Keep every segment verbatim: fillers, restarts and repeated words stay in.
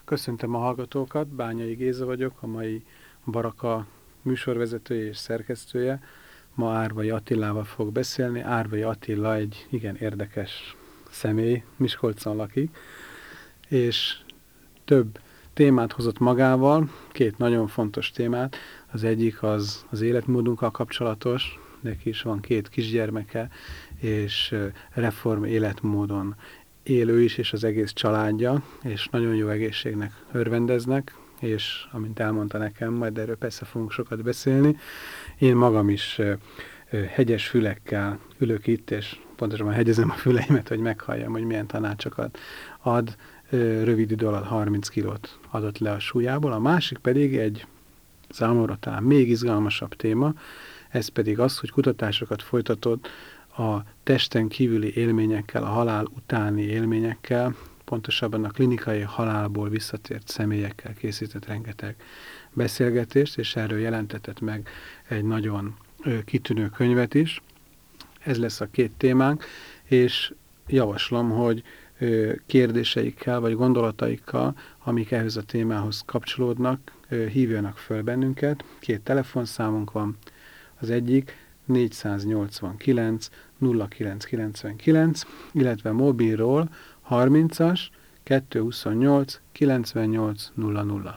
Köszöntöm a hallgatókat, Bányai Géza vagyok, a mai Baraka műsorvezetője és szerkesztője. Ma Árvai Attilával fog beszélni. Árvai Attila egy igen érdekes személy, Miskolcon lakik, és több témát hozott magával, két nagyon fontos témát. Az egyik az az életmódunkkal kapcsolatos, neki is van két kisgyermeke, és reform életmódon él ő is, és az egész családja, és nagyon jó egészségnek örvendeznek, és amint elmondta nekem, majd erről persze fogunk sokat beszélni, én magam is hegyes fülekkel ülök itt, és pontosabban hegyezem a füleimet, hogy meghalljam, hogy milyen tanácsokat ad. Rövid idő alatt harminc kilót adott le a súlyából. A másik pedig egy számomra talán még izgalmasabb téma, ez pedig az, hogy kutatásokat folytatott a testen kívüli élményekkel, a halál utáni élményekkel, pontosabban a klinikai halálból visszatért személyekkel készített rengeteg beszélgetést, és erről jelentetett meg egy nagyon kitűnő könyvet is. Ez lesz a két témánk, és javaslom, hogy kérdéseikkel vagy gondolataikkal, amik ehhez a témához kapcsolódnak, hívjanak föl bennünket. Két telefonszámunk van. Az egyik négyszáznyolcvankilenc nulla kilenc kilencvenkilenc, illetve mobilról harmincas kettőszázhuszonnyolc kilencvennyolc nulla nulla.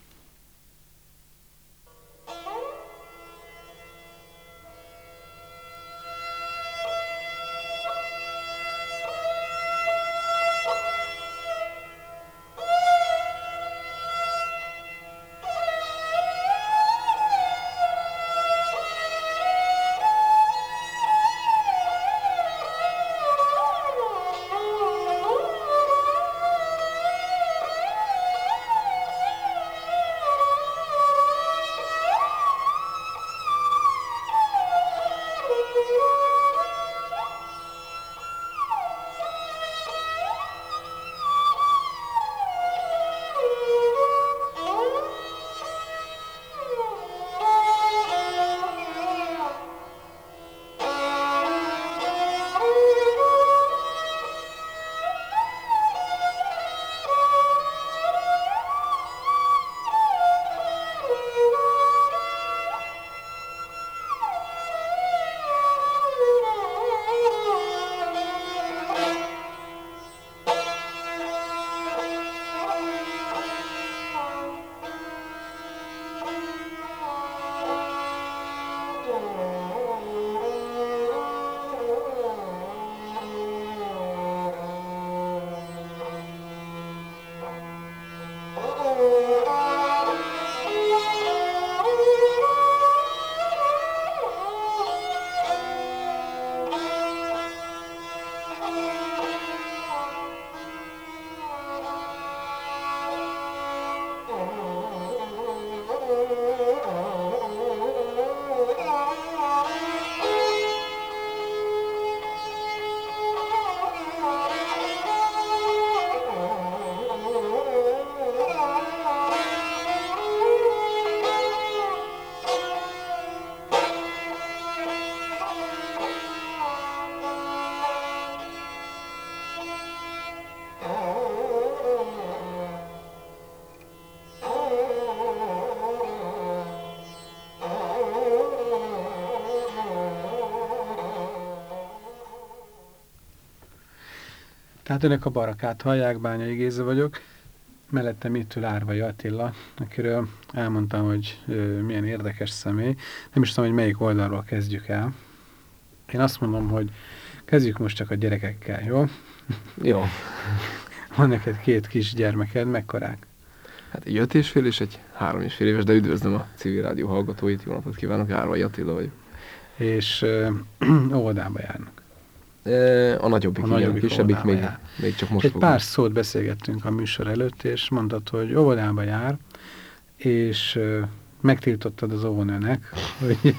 Tehát önök a Barakát hallják, Bányai Géza vagyok. Mellettem itt ül Árvai Attila, akiről elmondtam, hogy ö, milyen érdekes személy. Nem is tudom, hogy melyik oldalról kezdjük el. Én azt mondom, hogy kezdjük most csak a gyerekekkel, jó? Jó. Van neked két kis gyermeked, mekkorák? Hát egy öt és fél és egy három és fél éves, de üdvözlöm a civil rádió hallgatóit, jó napot kívánok, Árvai Attila vagyok. És ö, óvodába járnak. A nagyobbik, a igen, nagyobbik a kisebbik még, még csak most Egy fogom. pár szót beszélgettünk a műsor előtt, és mondtad, hogy óvodába jár, és ö, megtiltottad az óvónőnek, hogy,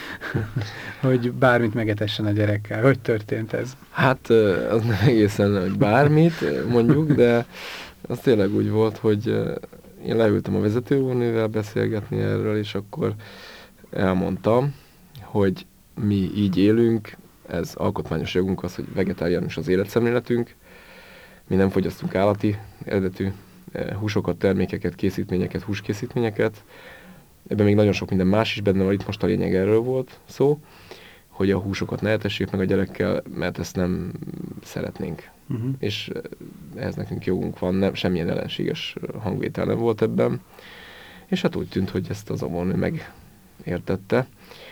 hogy bármit megetessen a gyerekkel. Hogy történt ez? Hát az nem egészen, hogy bármit mondjuk, de az tényleg úgy volt, hogy én leültem a vezetőóvónővel beszélgetni erről, és akkor elmondtam, hogy mi így élünk, ez alkotmányos jogunk az, hogy vegetáriánus az életszemléletünk, mi nem fogyasztunk állati eredetű húsokat, termékeket, készítményeket, húskészítményeket. Ebben még nagyon sok minden más is benne van, itt most a lényeg erről volt szó, hogy a húsokat ne etessék meg a gyerekkel, mert ezt nem szeretnénk. Uh-huh. És ehhez nekünk jogunk van, nem, semmilyen ellenséges hangvétel nem volt ebben. És hát úgy tűnt, hogy ezt az óvónő megértette.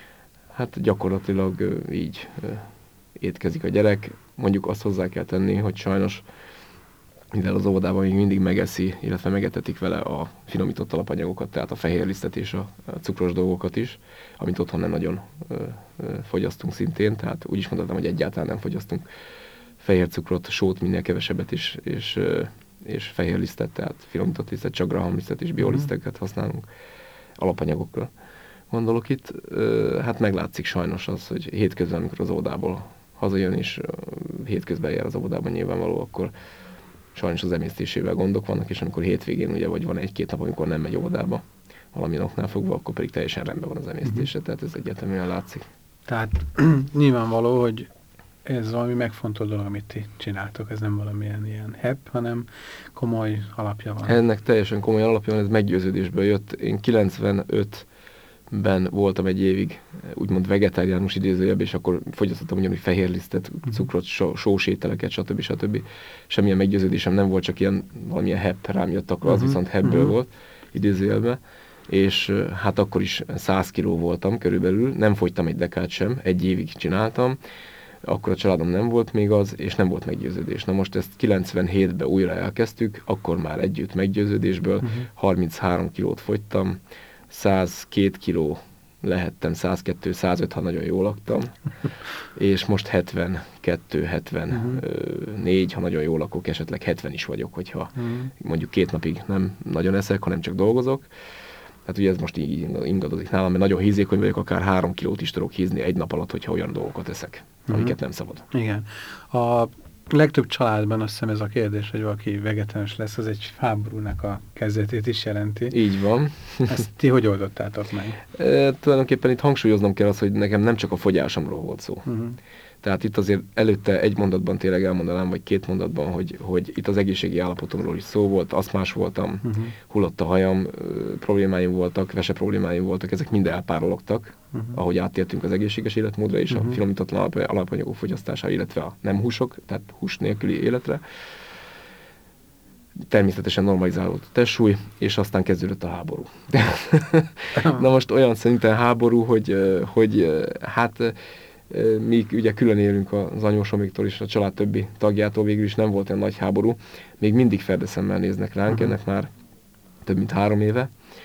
Hát gyakorlatilag így étkezik a gyerek. Mondjuk azt hozzá kell tenni, hogy sajnos, mivel az óvodában még mindig megeszi, illetve megetetik vele a finomított alapanyagokat, tehát a fehérlisztet és a cukros dolgokat is, amit otthon nem nagyon ö, ö, fogyasztunk szintén, tehát úgy is mondhatom, hogy egyáltalán nem fogyasztunk fehér cukrot, sót, minél kevesebbet is, és, ö, és fehérlisztet, tehát finomított lisztet, csak grahamlisztet és bioliszteket használunk alapanyagokra. Gondolok itt, ö, hát meglátszik sajnos az, hogy hétközben, amikor az óvodából hazajön, és ö, hétközben jár az óvodában nyilvánvaló, akkor sajnos az emésztésével gondok vannak, és amikor hétvégén ugye, vagy van egy-két nap, amikor nem megy óvodába valamilyen oknál fogva, akkor pedig teljesen rendben van az emésztése, uh-huh. tehát ez egyértelműen látszik. Tehát nyilvánvaló, hogy ez valami megfontolt dolog, amit ti csináltok, ez nem valamilyen ilyen hebb, hanem komoly alapja van. Ennek teljesen komoly alapja van, ez meggyőződésből jött. Én kilencvenötben voltam egy évig úgymond vegetáriánus idézőjebb, és akkor fogyasztottam ugyanúgy fehérlisztet, cukrot, só, sós ételeket, stb. stb. Semmilyen meggyőződésem nem volt, csak ilyen valamilyen hebb rám jött, akkor az uh-huh. viszont hebből uh-huh. volt idézőjelben. És hát akkor is száz kiló voltam körülbelül, nem fogytam egy dekát sem, egy évig csináltam, akkor a családom nem volt még az, és nem volt meggyőződés. Na most ezt kilencvenhétben újra elkezdtük, akkor már együtt meggyőződésből, uh-huh. harminchárom kilót fogytam, száz két kiló lehettem, száz kettő, száz öt, ha nagyon jól laktam, és most hetvenkettő, hetvennégy, uh-huh. ha nagyon jól lakok, esetleg hetven is vagyok, hogyha uh-huh. mondjuk két napig nem nagyon eszek, hanem csak dolgozok. Hát ugye ez most így ingadozik nálam, mert nagyon hízékony vagyok, akár három kilót is tudok hízni egy nap alatt, hogyha olyan dolgokat eszek, uh-huh. amiket nem szabad. Igen. A legtöbb családban azt hiszem ez a kérdés, hogy valaki vegetáriánus lesz, az egy háborúnak a kezdetét is jelenti. Így van. Ezt ti hogy oldottátok meg? E, tulajdonképpen itt hangsúlyoznom kell az, hogy nekem nem csak a fogyásomról volt szó. Uh-huh. Tehát itt azért előtte egy mondatban tényleg elmondanám, vagy két mondatban, hogy, hogy itt az egészségi állapotomról is szó volt, asztmás voltam, uh-huh. hullott a hajam, problémáim voltak, vese problémáim voltak, ezek mind elpárologtak, uh-huh. ahogy áttértünk az egészséges életmódra és uh-huh. a finomítatlan alapanyagok fogyasztására, illetve a nem húsok, tehát hús nélküli életre. Természetesen normalizálódott a testsúly, és aztán kezdődött a háború. Na most olyan szinten háború, hogy, hogy hát mi ugye külön élünk az anyósomiktól és a család többi tagjától, végül is nem volt olyan nagy háború. Még mindig ferdeszemmel néznek ránk, uh-huh. ennek már több mint három éve.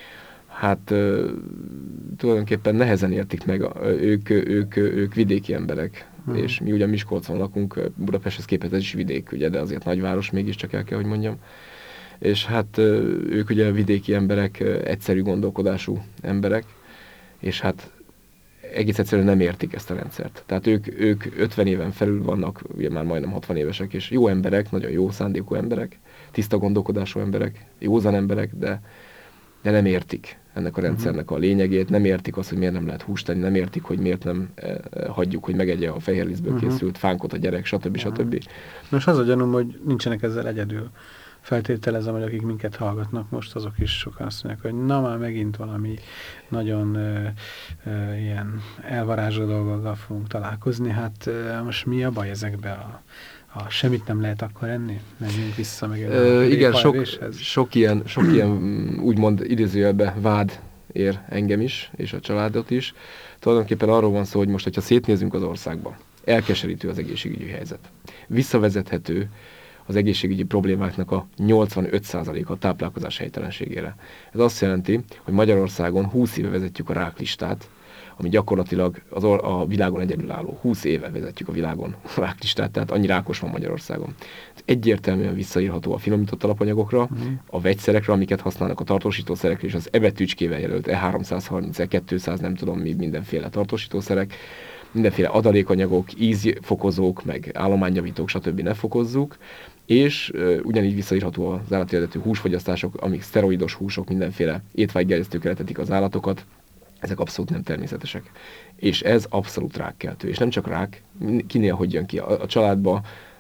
Hát uh, tulajdonképpen nehezen értik meg, a, ők, ők, ők vidéki emberek, uh-huh. és mi ugye Miskolcon lakunk, Budapesthez képest ez is vidék, ugye, de azért nagyváros mégiscsak el kell, hogy mondjam. És hát uh, ők ugye vidéki emberek, uh, egyszerű gondolkodású emberek, és hát egész egyszerűen nem értik ezt a rendszert. Tehát ők, ők ötven éven felül vannak, ugye már majdnem hatvan évesek, és jó emberek, nagyon jó szándékú emberek, tiszta gondolkodású emberek, józan emberek, de, de nem értik ennek a rendszernek a lényegét, nem értik azt, hogy miért nem lehet húst tenni, nem értik, hogy miért nem eh, hagyjuk, hogy megegye a fehérlisztből uh-huh. készült fánkot a gyerek, stb. Uh-huh. stb. Most az a gyanúm, hogy nincsenek ezzel egyedül. Feltételezem, hogy akik minket hallgatnak most, azok is sokan azt mondják, hogy na már megint valami nagyon ö, ö, ilyen elvarázsó dolgokkal fogunk találkozni. Hát ö, most mi a baj ezekbe a, a semmit nem lehet akkor enni? Menjünk vissza meg ö, igen, sok, sok ilyen, sok ilyen úgymond idézőjelbe vád ér engem is, és a családot is. Tulajdonképpen arról van szó, hogy most, hogyha szétnézünk az országba, elkeserítő az egészségügyi helyzet. Visszavezethető az egészségügyi problémáknak a nyolcvanöt százaléka a táplálkozás helytelenségére. Ez azt jelenti, hogy Magyarországon húsz éve vezetjük a ráklistát, ami gyakorlatilag az a világon egyedülálló. húsz éve vezetjük a világon a ráklistát, tehát annyi rákos van Magyarországon. Ez egyértelműen visszaírható a finomított alapanyagokra, uh-huh. a vegyszerekre, amiket használnak a tartósítószerekre, és az E betűcskével jelölt E háromszázharminc, E kétszáz, nem tudom mi, mindenféle tartósítószerek, mindenféle adalékanyagok, ízfokozók, meg állományjavítók, stb. Ne fokozzuk, és uh, ugyanígy visszaírható az állati eredetű húsfogyasztások, amik szteroidos húsok, mindenféle étvágygerjesztőkkel etetik az állatokat, ezek abszolút nem természetesek. És ez abszolút rákkeltő. És nem csak rák, kinél hogy jön ki. A, a családba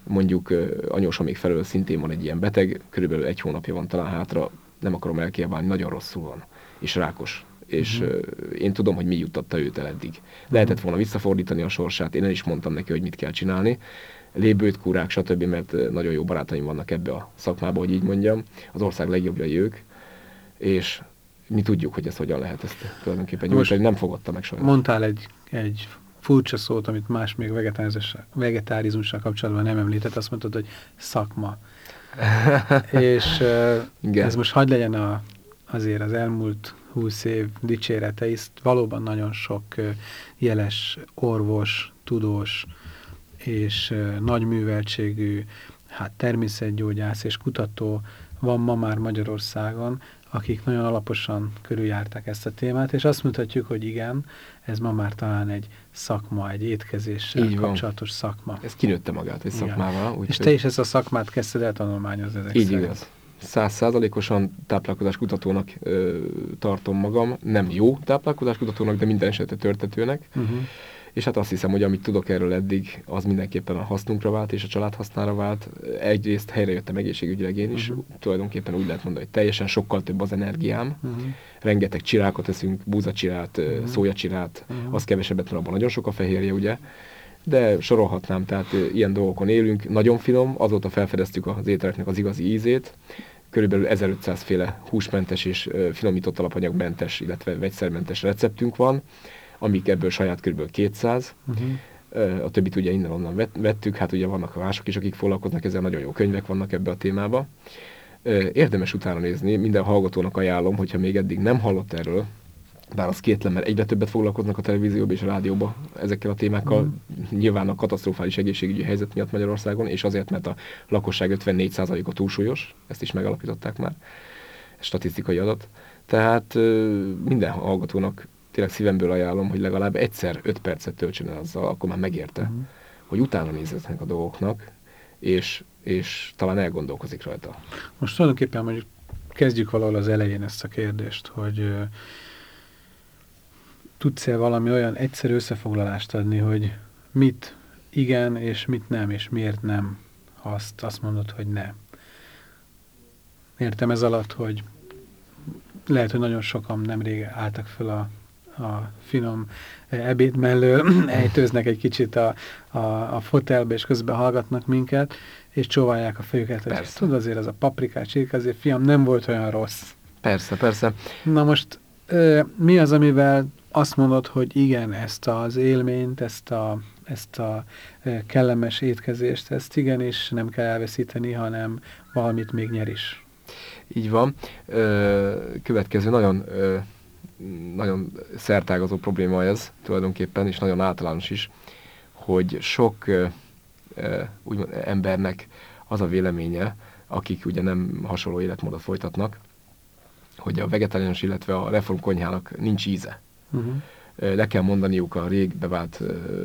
mondjuk anyósomék felől szintén van egy ilyen beteg, körülbelül egy hónapja van talán hátra, nem akarom elkiabálni, nagyon rosszul van, és rákos. És uh-huh. én tudom, hogy mi juttatta őt el eddig. Lehetett volna visszafordítani a sorsát, én el is mondtam neki, hogy mit kell csinálni. Lébőt, kúrák, stb., mert nagyon jó barátaim vannak ebbe a szakmába, hogy így mondjam. Az ország legjobbjai ők, és mi tudjuk, hogy ezt hogyan lehet ezt tulajdonképpen nyújtani, nem fogadta meg sajnos. Mondtál egy, egy furcsa szót, amit más még vegetárizmussal kapcsolatban nem említett, azt mondtad, hogy szakma. És uh, ez most hadd legyen a, azért az elmúlt húsz év dicsérete, is valóban nagyon sok uh, jeles orvos, tudós és uh, nagy műveltségű hát természetgyógyász és kutató van ma már Magyarországon, akik nagyon alaposan körüljárták ezt a témát, és azt mutatjuk, hogy igen, ez ma már talán egy szakma, egy étkezéssel így kapcsolatos van. Szakma. Ez kinőtte magát egy szakmával. És te is ezt a szakmát kezdted el tanulmányozni ezek így szerint. igaz. Százszázalékosan táplálkozáskutatónak ö, tartom magam. Nem jó táplálkozáskutatónak, de minden esetre törtetőnek. Uh-huh. És hát azt hiszem, hogy amit tudok erről eddig, az mindenképpen a hasznunkra vált, és a család hasznára vált. Egyrészt helyrejöttem egészségügyileg én is, uh-huh. tulajdonképpen úgy lehet mondani, hogy teljesen sokkal több az energiám. Uh-huh. Rengeteg csirákat eszünk, búzacsirát, uh-huh. szójacsirát, uh-huh. az kevesebbet, mert abban nagyon sok a fehérje, ugye. De sorolhatnám, tehát ilyen dolgokon élünk. Nagyon finom, azóta felfedeztük az ételeknek az igazi ízét. Körülbelül ezerötszáz féle húsmentes és finomított alapanyagmentes, illetve vegyszermentes receptünk van, amik ebből saját kb. kétszáz. Uh-huh. A többit ugye innen-onnan vettük, hát ugye vannak mások is, akik foglalkoznak ezzel, nagyon jó könyvek vannak ebbe a témába. Érdemes utána nézni, minden hallgatónak ajánlom, hogyha még eddig nem hallott erről, bár az kétlem, mert egyre többet foglalkoznak a televízióban és a rádióban ezekkel a témákkal, mm. nyilván a katasztrofális egészségügyi helyzet miatt Magyarországon, és azért, mert a lakosság ötvennégy százaléka túlsúlyos, ezt is megalapították már, statisztikai adat. Tehát minden hallgatónak tényleg szívemből ajánlom, hogy legalább egyszer öt percet töltsön el azzal, akkor már megérte, mm. hogy utána nézzetnek a dolgoknak, és, és talán elgondolkozik rajta. Most tulajdonképpen mondjuk kezdjük valahol az elején ezt a kérdést, hogy tudsz-e valami olyan egyszerű összefoglalást adni, hogy mit igen, és mit nem, és miért nem, ha azt, azt mondod, hogy ne. Értem ez alatt, hogy lehet, hogy nagyon sokan nemrég álltak föl a, a finom ebéd mellől, ejtőznek egy kicsit a, a, a fotelbe, és közben hallgatnak minket, és csóválják a fejüket, hogy tudod, azért az a paprikás csirke, azért fiam, nem volt olyan rossz. Persze, persze. Na most mi az, amivel azt mondod, hogy igen, ezt az élményt, ezt a, ezt a kellemes étkezést, ezt igenis nem kell elveszíteni, hanem valamit még nyer is. Így van. Következő nagyon, nagyon szertágazó probléma ez tulajdonképpen, és nagyon általános is, hogy sok úgymond embernek az a véleménye, akik ugye nem hasonló életmódot folytatnak, hogy a vegetáriánus, illetve a reformkonyhának nincs íze. Uh-huh. Le kell mondaniuk a rég bevált,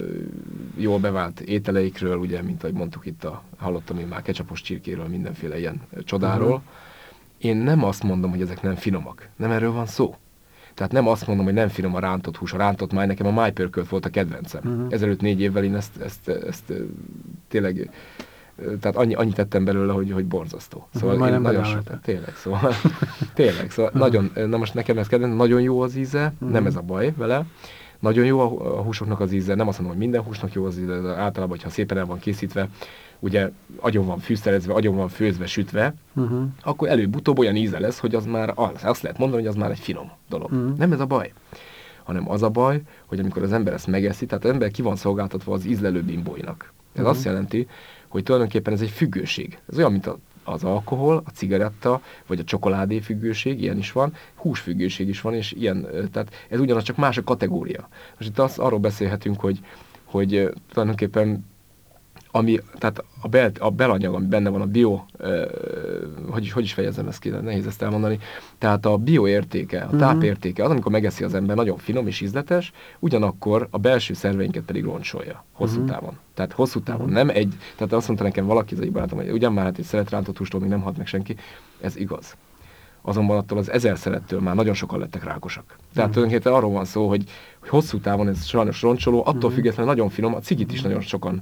jól bevált ételeikről, ugye, mint ahogy mondtuk itt, a, hallottam én már ketchupos csirkéről, mindenféle ilyen csodáról. Uh-huh. Én nem azt mondom, hogy ezek nem finomak. Nem erről van szó. Tehát nem azt mondom, hogy nem finom a rántott hús, a rántott máj, nekem a májpörkölt volt a kedvencem. Uh-huh. Ezelőtt négy évvel én ezt, ezt, ezt tényleg, tehát annyi, annyit tettem belőle, hogy, hogy borzasztó. Szóval uh-huh, én nagyon sokat, tényleg, szóval, tényleg, szóval uh-huh. nagyon, na most nekem ez kedvenc, nagyon jó az íze, uh-huh. nem ez a baj vele. Nagyon jó a, a húsoknak az íze, nem azt mondom, hogy minden húsnak jó az íze, de általában, hogyha szépen el van készítve, ugye agyon van fűszerezve, agyon van főzve, sütve, uh-huh. akkor előbb-utóbb olyan íze lesz, hogy az már, azt lehet mondani, hogy az már egy finom dolog. Uh-huh. Nem ez a baj, hanem az a baj, hogy amikor az ember ezt megeszi, tehát az ember ki van szolgáltatva az ízlelő bimbóinak. Ez uh-huh. azt jelenti, hogy tulajdonképpen ez egy függőség. Ez olyan, mint a, az alkohol, a cigaretta, vagy a csokoládé függőség, ilyen is van, húsfüggőség is van, és ilyen, tehát ez ugyanaz, csak más a kategória. Most itt azt, arról beszélhetünk, hogy, hogy tulajdonképpen ami, tehát a, bel, a belanyag, ami benne van, a bio, eh, hogy, is, hogy is fejezem ezt ki, nehéz ezt elmondani, tehát a bioértéke, a tápértéke, az, amikor megeszi az ember, nagyon finom és ízletes, ugyanakkor a belső szerveinket pedig roncsolja hosszú uh-huh. távon. Tehát hosszú távon, uh-huh. nem egy, tehát azt mondta nekem valaki, az egyik barátom, hogy ugyan már hát egy szelet rántott hústól még nem halt meg senki, ez igaz. Azonban attól az ezer szelettől már nagyon sokan lettek rákosak. Tehát uh-huh. tulajdonképpen arról van szó, hogy, hogy hosszú távon ez sajnos roncsoló, attól uh-huh. függetlenül nagyon finom, a cigit is nagyon sokan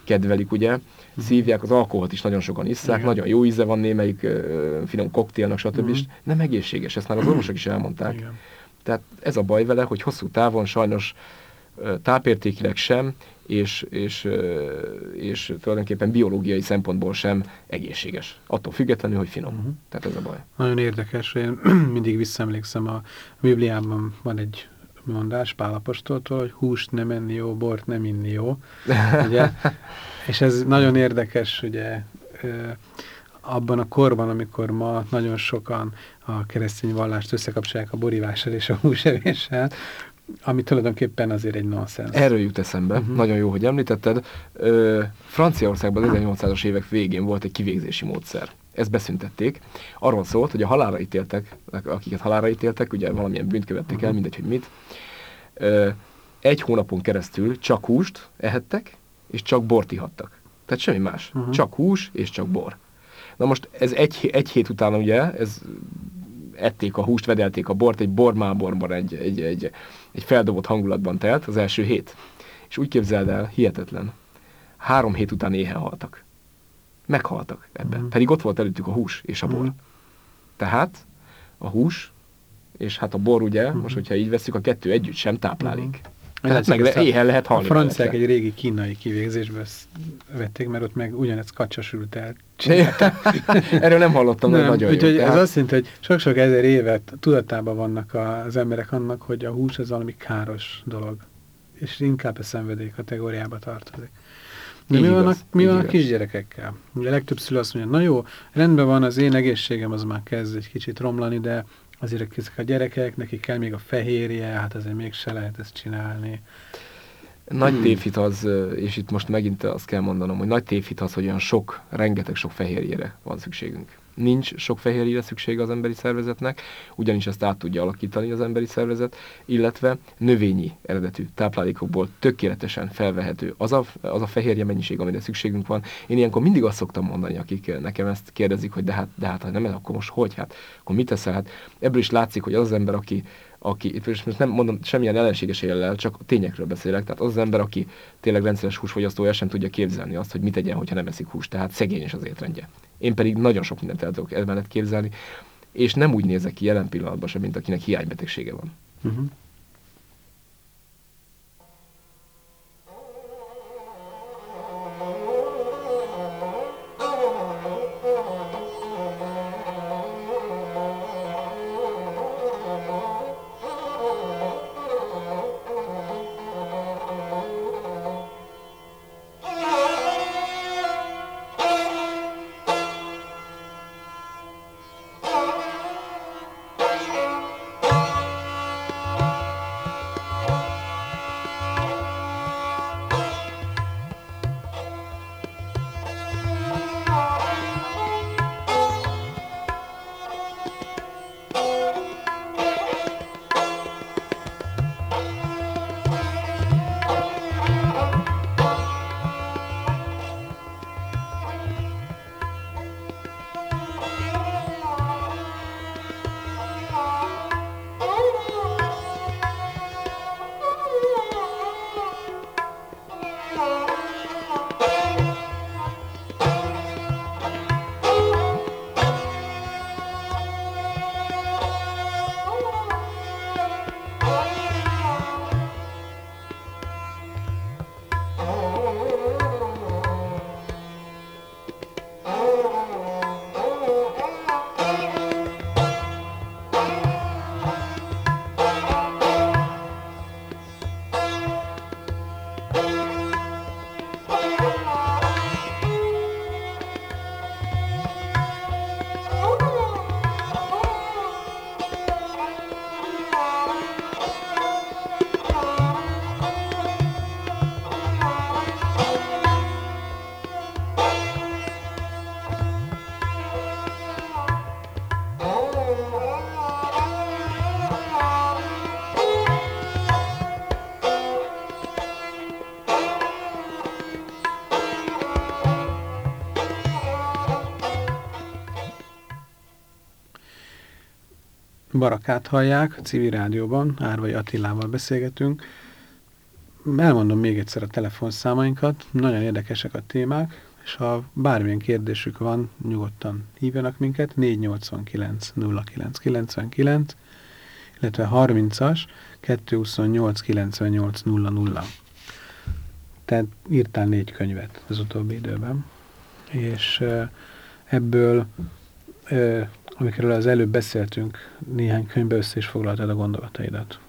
kedvelik, ugye, szívják, az alkoholt is nagyon sokan isszák, Igen. nagyon jó íze van némelyik uh, finom koktélnak, stb. Mhm. Nem egészséges, ezt már az orvosok is elmondták. Igen. Tehát ez a baj vele, hogy hosszú távon sajnos uh, tápértékileg sem, és, és, uh, és tulajdonképpen biológiai szempontból sem egészséges. Attól függetlenül, hogy finom. Mhm. Tehát ez a baj. Nagyon érdekes, én mindig visszaemlékszem, a Bibliában van egy mondás Pál apostoltól, hogy húst nem enni jó, bort nem inni jó. Ugye? És ez nagyon érdekes, ugye, abban a korban, amikor ma nagyon sokan a keresztény vallást összekapcsolják a borivással és a húsevéssel, ami tulajdonképpen azért egy nonsens. Erről jut eszembe, uh-huh. Nagyon jó, hogy említetted. Ö, Franciaországban az ezernyolcszázas évek végén volt egy kivégzési módszer. Ezt beszüntették. Arról szólt, hogy a halálra ítéltek, akiket halálra ítéltek, ugye valamilyen bűnt követtek uh-huh. el, mindegy, hogy mit. Ö, egy hónapon keresztül csak húst ehettek, és csak bort ihattak. Tehát semmi más. Uh-huh. Csak hús és csak bor. Na most ez egy, egy hét után ugye, ez ették a húst, vedelték a bort, egy bormáborban egy, egy, egy, egy feldobott hangulatban telt az első hét. És úgy képzeld el, hihetetlen, három hét után éhen haltak. Meghaltak ebben. Mm. Pedig ott volt előttük a hús és a bor. Mm. Tehát a hús és hát a bor ugye, mm. most hogyha így veszük, a kettő együtt sem táplálék. Mm. Tehát meg le, éhen lehet halni. A franciák egy régi kínai kivégzésből vették, mert ott meg ugyanez kacsasült el. Erről nem hallottam, nem, nagyon úgyhogy jó. Ez azt jelenti, hogy sok-sok ezer évet tudatában vannak az emberek annak, hogy a hús az valami káros dolog. És inkább a szenvedély kategóriába tartozik. De mi van, a, mi van a kisgyerekekkel? Ugye a legtöbb szülő azt mondja, na jó, rendben van, az én egészségem az már kezd egy kicsit romlani, de azért ezek a gyerekek, nekik kell még a fehérje, hát azért mégse lehet ezt csinálni. Nagy hmm. tévhit az, és itt most megint azt kell mondanom, hogy nagy tévhit az, hogy olyan sok, rengeteg sok fehérjére van szükségünk. Nincs sok fehérjére szüksége az emberi szervezetnek, ugyanis ezt át tudja alakítani az emberi szervezet, illetve növényi eredetű táplálékokból tökéletesen felvehető az a, az a fehérje mennyiség, amire szükségünk van. Én ilyenkor mindig azt szoktam mondani, akik nekem ezt kérdezik, hogy de hát, de hát ha nem, akkor most hogy? Hát akkor mit teszel? Hát ebből is látszik, hogy az az ember, aki aki, itt most nem mondom semmilyen ellenséges éllel, csak tényekről beszélek, tehát az az ember, aki tényleg rendszeres húsfogyasztó, el sem tudja képzelni azt, hogy mit tegyen, hogyha nem eszik húst, tehát szegényes az étrendje. Én pedig nagyon sok mindent el tudok emellett képzelni, és nem úgy nézek ki jelen pillanatban sem, mint akinek hiánybetegsége van. Uh-huh. Barakát hallják, a Civil Rádióban, Árvai Attilával beszélgetünk. elmondom még egyszer a telefonszámainkat, nagyon érdekesek a témák, és ha bármilyen kérdésük van, nyugodtan hívjanak minket, négy nyolcvankilenc nulla kilenc kilencvenkilenc, illetve harmincas kettőszázhuszonnyolc kilencvennyolc nulla nulla. Tehát írtál négy könyvet az utóbbi időben, és ebből, amikről az előbb beszéltünk, néhány könyvbe össze is foglaltad a gondolataidat.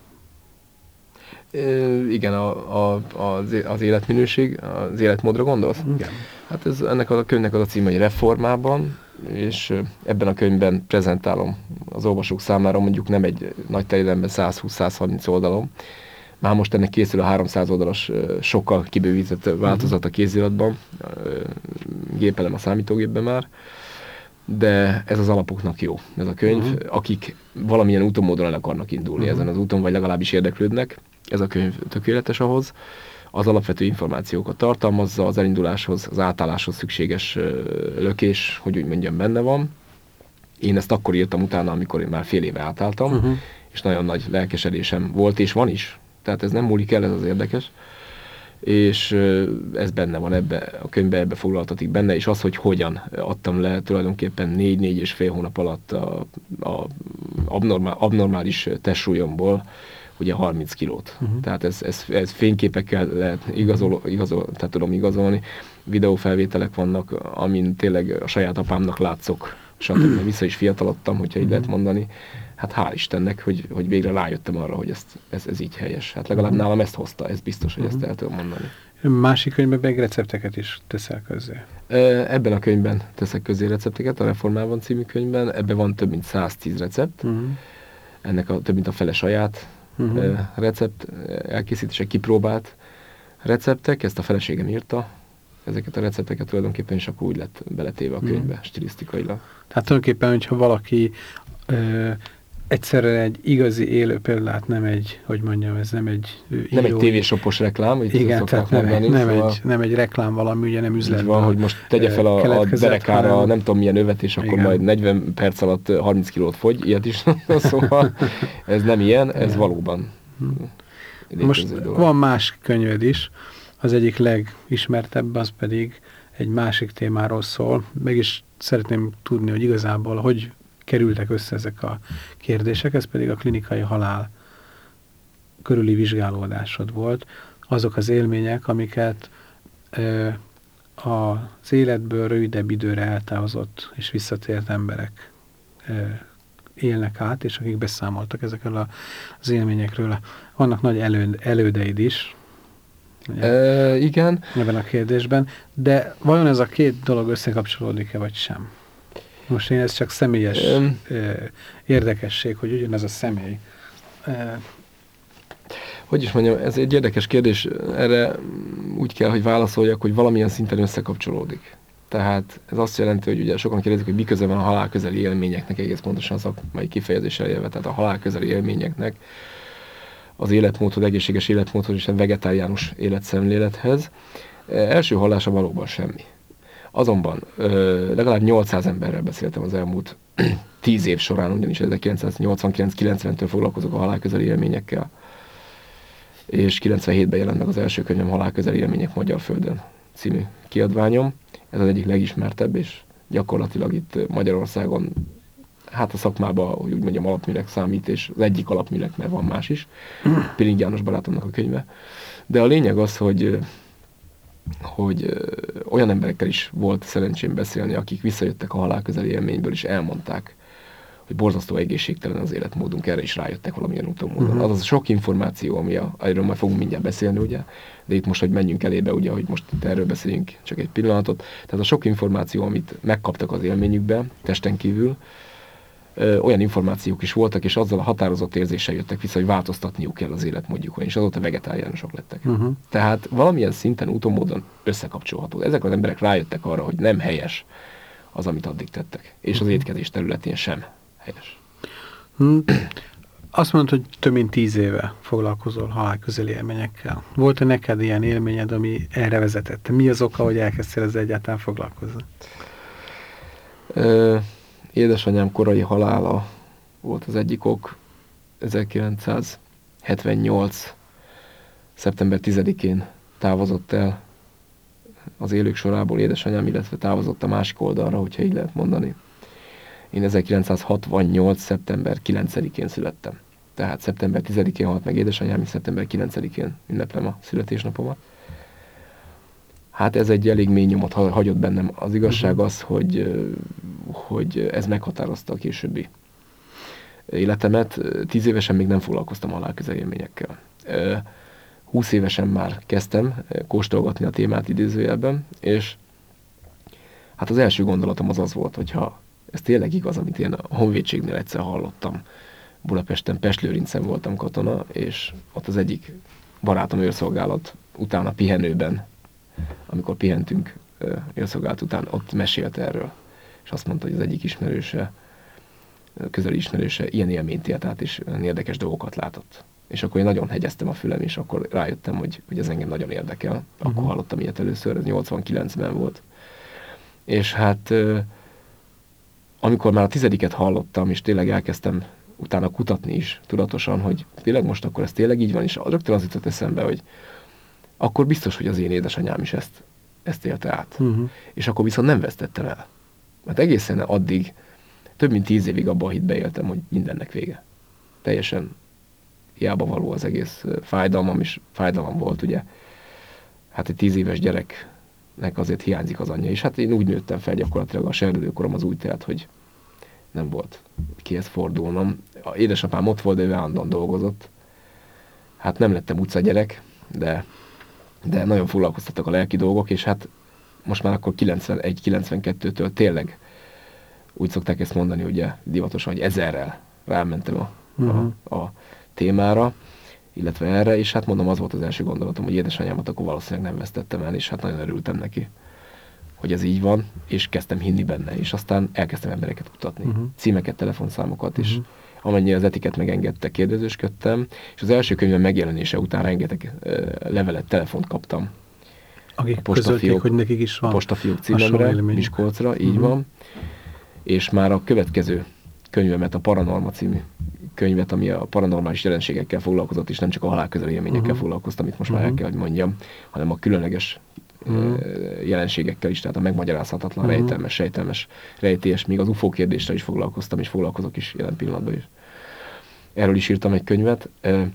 É, igen, a, a, az, az életminőség, az életmódra gondolsz? Igen. Hát ez, ennek a könyvnek az a címe, hogy Reformában, és ebben a könyvben prezentálom az olvasók számára, mondjuk nem egy nagy terjedelemben százhúsz-százharminc oldalon. Már most ennek készül a háromszáz oldalas, sokkal kibővített változat a kéziratban, gépelem a számítógépben már, de ez az alapoknak jó, ez a könyv. Uh-huh. Akik valamilyen úton módon el akarnak indulni uh-huh. ezen az úton, vagy legalábbis érdeklődnek, ez a könyv tökéletes ahhoz. Az alapvető információkat tartalmazza, az elinduláshoz, az átálláshoz szükséges lökés, hogy úgy mondjam, benne van. Én ezt akkor írtam utána, amikor én már fél éve átálltam, uh-huh. és nagyon nagy lelkesedésem volt, és van is. Tehát ez nem múlik el, ez az érdekes. És ez benne van ebbe, a könyvbe ebbe foglaltatik benne, és az, hogy hogyan adtam le tulajdonképpen négy-négy és fél hónap alatt a, a abnormál, abnormális testsúlyomból ugye harminc kilót. Uh-huh. Tehát ez, ez, ez fényképekkel lehet igazol, igazol, tehát tudom igazolni, videófelvételek vannak, amin tényleg a saját apámnak látszok, stb. Vissza is fiatalodtam, hogyha így uh-huh. lehet mondani. Hát hál' Istennek, hogy, hogy végre rájöttem arra, hogy ezt, ez, ez így helyes. Hát legalább uh-huh. nálam ezt hozta, ez biztos, hogy uh-huh. ezt el tudom mondani. Másik könyvben meg recepteket is teszel közzé. Ebben a könyvben teszek közzé recepteket, a Reformában című könyvben. Ebben van több mint száztíz recept. Uh-huh. Ennek a, több mint a fele saját uh-huh. recept, elkészítése, kipróbált receptek. Ezt a feleségem írta. Ezeket a recepteket tulajdonképpen is akkor úgy lett beletéve a könyvbe, uh-huh. stilisztikailag. Tehát tulajdonképpen, hogyha valaki ö, egyszerűen egy igazi élő példát, nem egy, hogy mondjam, ez nem egy író, nem egy tévésopos reklám, hogy igen, tehát nem, mondani, nem, szóval egy, nem egy reklám valami, ugye nem üzletben. Van, hogy most tegye fel a, a derekára, hanem, nem tudom milyen övet, és akkor igen. majd negyven perc alatt harminc kilót fogy, ilyet is. Szóval ez nem ilyen, ez igen. valóban. Most dolog. Van más könyved is, az egyik legismertebb, az pedig egy másik témáról szól. Meg is szeretném tudni, hogy igazából hogy kerültek össze ezek a kérdések, ez pedig a klinikai halál körüli vizsgálódásod volt. Azok az élmények, amiket ö, az életből rövidebb időre eltávozott és visszatért emberek ö, élnek át, és akik beszámoltak ezekről a, az élményekről. Vannak nagy elő, elődeid is, ugye, e, igen. ebben a kérdésben, de vajon ez a két dolog összekapcsolódik-e, vagy sem? Most én ez csak személyes um, ö, érdekesség, hogy ugyanez a személy. E, hogy is mondjam, ez egy érdekes kérdés, erre úgy kell, hogy válaszoljak, hogy valamilyen szinten összekapcsolódik. Tehát ez azt jelenti, hogy ugye sokan kérdezik, hogy mi köze van a halálközeli élményeknek, egész pontosan a szakmai kifejezéssel élve, tehát a halálközeli élményeknek az életmódhoz, egészséges életmódhoz és a vegetáriánus életszemlélethez. Első hallása valóban semmi. Azonban legalább nyolcszáz emberrel beszéltem az elmúlt tíz év során, ugyanis ezerkilencszáznyolcvankilenc-kilencventől foglalkozok a halálközeli élményekkel, és kilencvenhétben jelent meg az első könyvem, Halálközeli élmények Magyar Földön című kiadványom. Ez az egyik legismertebb, és gyakorlatilag itt Magyarországon, hát a szakmában, hogy úgy mondjam, alapműnek számít, és az egyik alapműnek, mert van más is, Piling János barátomnak a könyve. De a lényeg az, hogy, hogy olyan emberekkel is volt szerencsém beszélni, akik visszajöttek a halálközeli élményből, és elmondták, hogy borzasztó egészségtelen az életmódunk, erre is rájöttek valamilyen úton módon. Uh-huh. Az a sok információ, ami a, erről majd fogunk mindjárt beszélni, ugye, de itt most, hogy menjünk elébe, ugye, hogy most itt erről beszéljünk csak egy pillanatot. Tehát a sok információ, amit megkaptak az élményükbe, testen kívül, ö, olyan információk is voltak, és azzal a határozott érzéssel jöttek vissza, hogy változtatniuk kell az életmódjukon, és azóta vegetáriánusok lettek. Uh-huh. Tehát valamilyen szinten, úton módon összekapcsolható. Ezek az emberek rájöttek arra, hogy nem helyes az, amit addig tettek, és uh-huh. az étkezés területén sem helyes. Hmm. Azt mondod, hogy több mint tíz éve foglalkozol halálközeli élményekkel. Volt-e neked ilyen élményed, ami erre vezetett? Mi az oka, hogy elkezdtél ezzel egyáltalán foglalkozni? Ö, édesanyám korai halála volt az egyik ok. ezerkilencszázhetvennyolc szeptember tizedikén távozott el az élők sorából édesanyám, illetve távozott a másik oldalra, hogyha így lehet mondani. Én ezerkilencszázhatvannyolc. szeptember kilencedikén születtem. Tehát szeptember tizedikén halt meg édesanyám, és szeptember kilencedikén ünneplem a születésnapomat. Hát ez egy elég mély nyomot hagyott bennem. Az igazság az, hogy, hogy ez meghatározta a későbbi életemet. Tíz évesen még nem foglalkoztam halálközeli élményekkel. Húsz évesen már kezdtem kóstolgatni a témát idézőjelben, és hát az első gondolatom az az volt, hogyha ez tényleg igaz, amit én a honvédségnél egyszer hallottam. Budapesten, Pestlőrincen voltam katona, és ott az egyik barátom őrszolgálat után a pihenőben, amikor pihentünk őrszolgálat után, ott mesélt erről. És azt mondta, hogy az egyik ismerőse, közeli ismerőse ilyen élményt élt át, és érdekes dolgokat látott. És akkor én nagyon hegyeztem a fülem, és akkor rájöttem, hogy, hogy ez engem nagyon érdekel. Akkor uh-huh. hallottam ilyet először, ez nyolcvankilencben volt. És hát amikor már a tizediket hallottam, és tényleg elkezdtem utána kutatni is tudatosan, hogy tényleg most akkor ez tényleg így van, és rögtön az jutott eszembe, hogy akkor biztos, hogy az én édesanyám is ezt, ezt élte át. Uh-huh. És akkor viszont nem vesztettem el. Mert egészen addig, több mint tíz évig abban a hitbe éltem, hogy mindennek vége. Teljesen hiába való az egész fájdalmam, és fájdalmam volt, ugye. Hát egy tíz éves gyereknek azért hiányzik az anyja, és hát én úgy nőttem fel gyakorlatilag, a serdülőkorom az úgy telt, hogy nem volt kihez fordulnom. A édesapám ott volt, de ő állandóan dolgozott. Hát nem lettem utcagyerek, de, de nagyon foglalkoztattak a lelki dolgok, és hát most már akkor kilencvenegy kilencvenkettőtől tényleg úgy szokták ezt mondani, ugye divatosan, hogy ezerrel rámentem a, uh-huh. a, a témára, illetve erre, és hát mondom, az volt az első gondolatom, hogy édesanyámat akkor valószínűleg nem vesztettem el, és hát nagyon örültem neki, hogy ez így van, és kezdtem hinni benne, és aztán elkezdtem embereket kutatni. Uh-huh. Címeket, telefonszámokat is. Uh-huh. Amennyire az etiket megengedte, kérdezősködtem, és az első könyvem megjelenése után rengeteg uh, levelet, telefont kaptam. Akik közölték, hogy nekik is van a postafiók címemre, Miskolcra, így uh-huh. van. És már a következő könyvemet, a Paranorma című könyvet, ami a paranormális jelenségekkel foglalkozott, és nem csak a halálközeli élményekkel uh-huh. foglalkoztam, amit most uh-huh. már el kell, hogy mondjam, hanem a különleges uh-huh. jelenségekkel is, tehát a megmagyarázhatatlan, uh-huh. rejtelmes, sejtelmes, rejtélyes, még az u f o kérdéssel is foglalkoztam, és foglalkozok is jelen pillanatban is. Erről is írtam egy könyvet,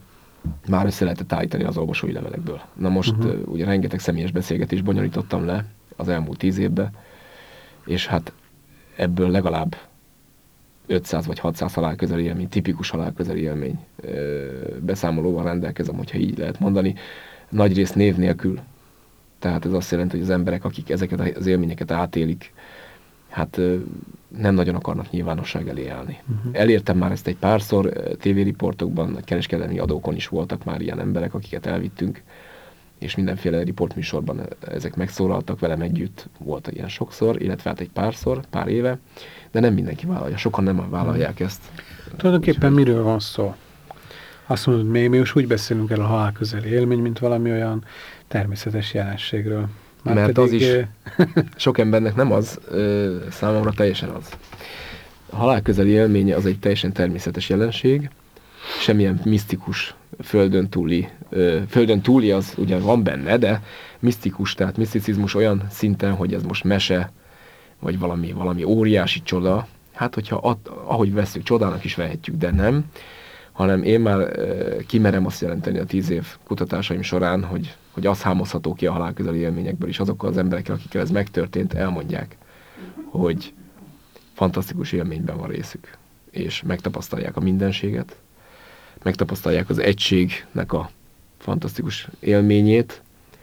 már össze lehetett állítani az olvasói levelekből. Na most uh-huh. ugye rengeteg személyes beszélgetést bonyolítottam le az elmúlt tíz évben, és hát ebből legalább ötszáz vagy hatszáz halálközeli élmény, tipikus halálközeli élmény beszámolóval rendelkezem, hogyha így lehet mondani. Nagy rész név nélkül. Tehát ez azt jelenti, hogy az emberek, akik ezeket az élményeket átélik, hát nem nagyon akarnak nyilvánosság elé állni. Uh-huh. Elértem már ezt egy párszor, tévériportokban, kereskedelmi adókon is voltak már ilyen emberek, akiket elvittünk, és mindenféle riportműsorban ezek megszólaltak velem együtt, volt ilyen sokszor, illetve hát egy párszor, pár éve, de nem mindenki vállalja, sokan nem vállalják ezt. Tulajdonképpen úgy, miről van szó? Azt mondod, mi, mi most úgy beszélünk el a halálközeli élmény, mint valami olyan természetes jelenségről. Már mert pedig... az is, sok embernek nem az, számomra teljesen az. A halálközeli élménye az egy teljesen természetes jelenség, semmilyen misztikus, földön túli, földön túli az ugyan van benne, de misztikus, tehát miszticizmus olyan szinten, hogy ez most mese, vagy valami, valami óriási csoda. Hát, hogyha ad, ahogy veszük, csodának is vehetjük, de nem, hanem én már kimerem azt jelenteni a tíz év kutatásaim során, hogy, hogy az hámozható ki a halálközeli élményekből is, azokkal az emberekkel, akikkel ez megtörtént, elmondják, hogy fantasztikus élményben van részük, és megtapasztalják a mindenséget, megtapasztalják az egységnek a fantasztikus élményét,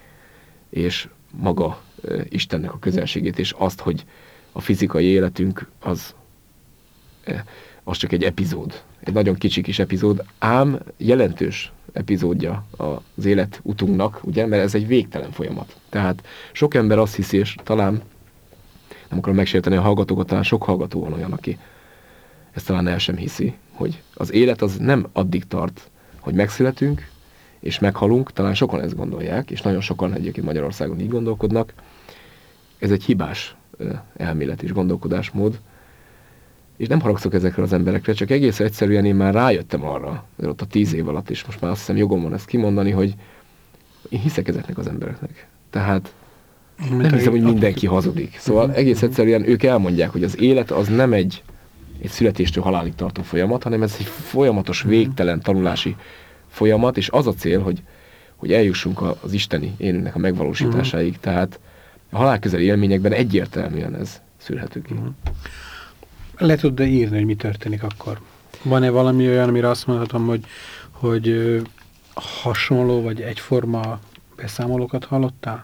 és maga e, Istennek a közelségét, és azt, hogy a fizikai életünk az, e, az csak egy epizód. Egy nagyon kicsi kis epizód, ám jelentős epizódja az életutunknak, ugye, mert ez egy végtelen folyamat. Tehát sok ember azt hiszi, és talán, nem akarom megsérteni a hallgatókat, talán sok hallgató van olyan, aki ezt talán el sem hiszi, hogy az élet az nem addig tart, hogy megszületünk, és meghalunk, talán sokan ezt gondolják, és nagyon sokan egyébként Magyarországon így gondolkodnak. Ez egy hibás elmélet és gondolkodásmód, és nem haragszok ezekre az emberekre, csak egész egyszerűen én már rájöttem arra, ott a tíz év alatt, és most már azt hiszem jogom van ezt kimondani, hogy, én hiszek ezeknek az embereknek. Tehát Mint nem hiszem, hogy mindenki akik... hazudik. Szóval uh-huh. egész egyszerűen ők elmondják, hogy az élet az nem egy, egy születéstől halálig tartó folyamat, hanem ez egy folyamatos, végtelen tanulási folyamat, és az a cél, hogy, hogy eljussunk az isteni énünknek a megvalósításáig. Uh-huh. Tehát a halálközeli élményekben egyértelműen ez szűrhető ki. Uh-huh. Le tudod írni, hogy mi történik akkor? Van-e valami olyan, amire azt mondhatom, hogy, hogy hasonló vagy egyforma beszámolókat hallottál?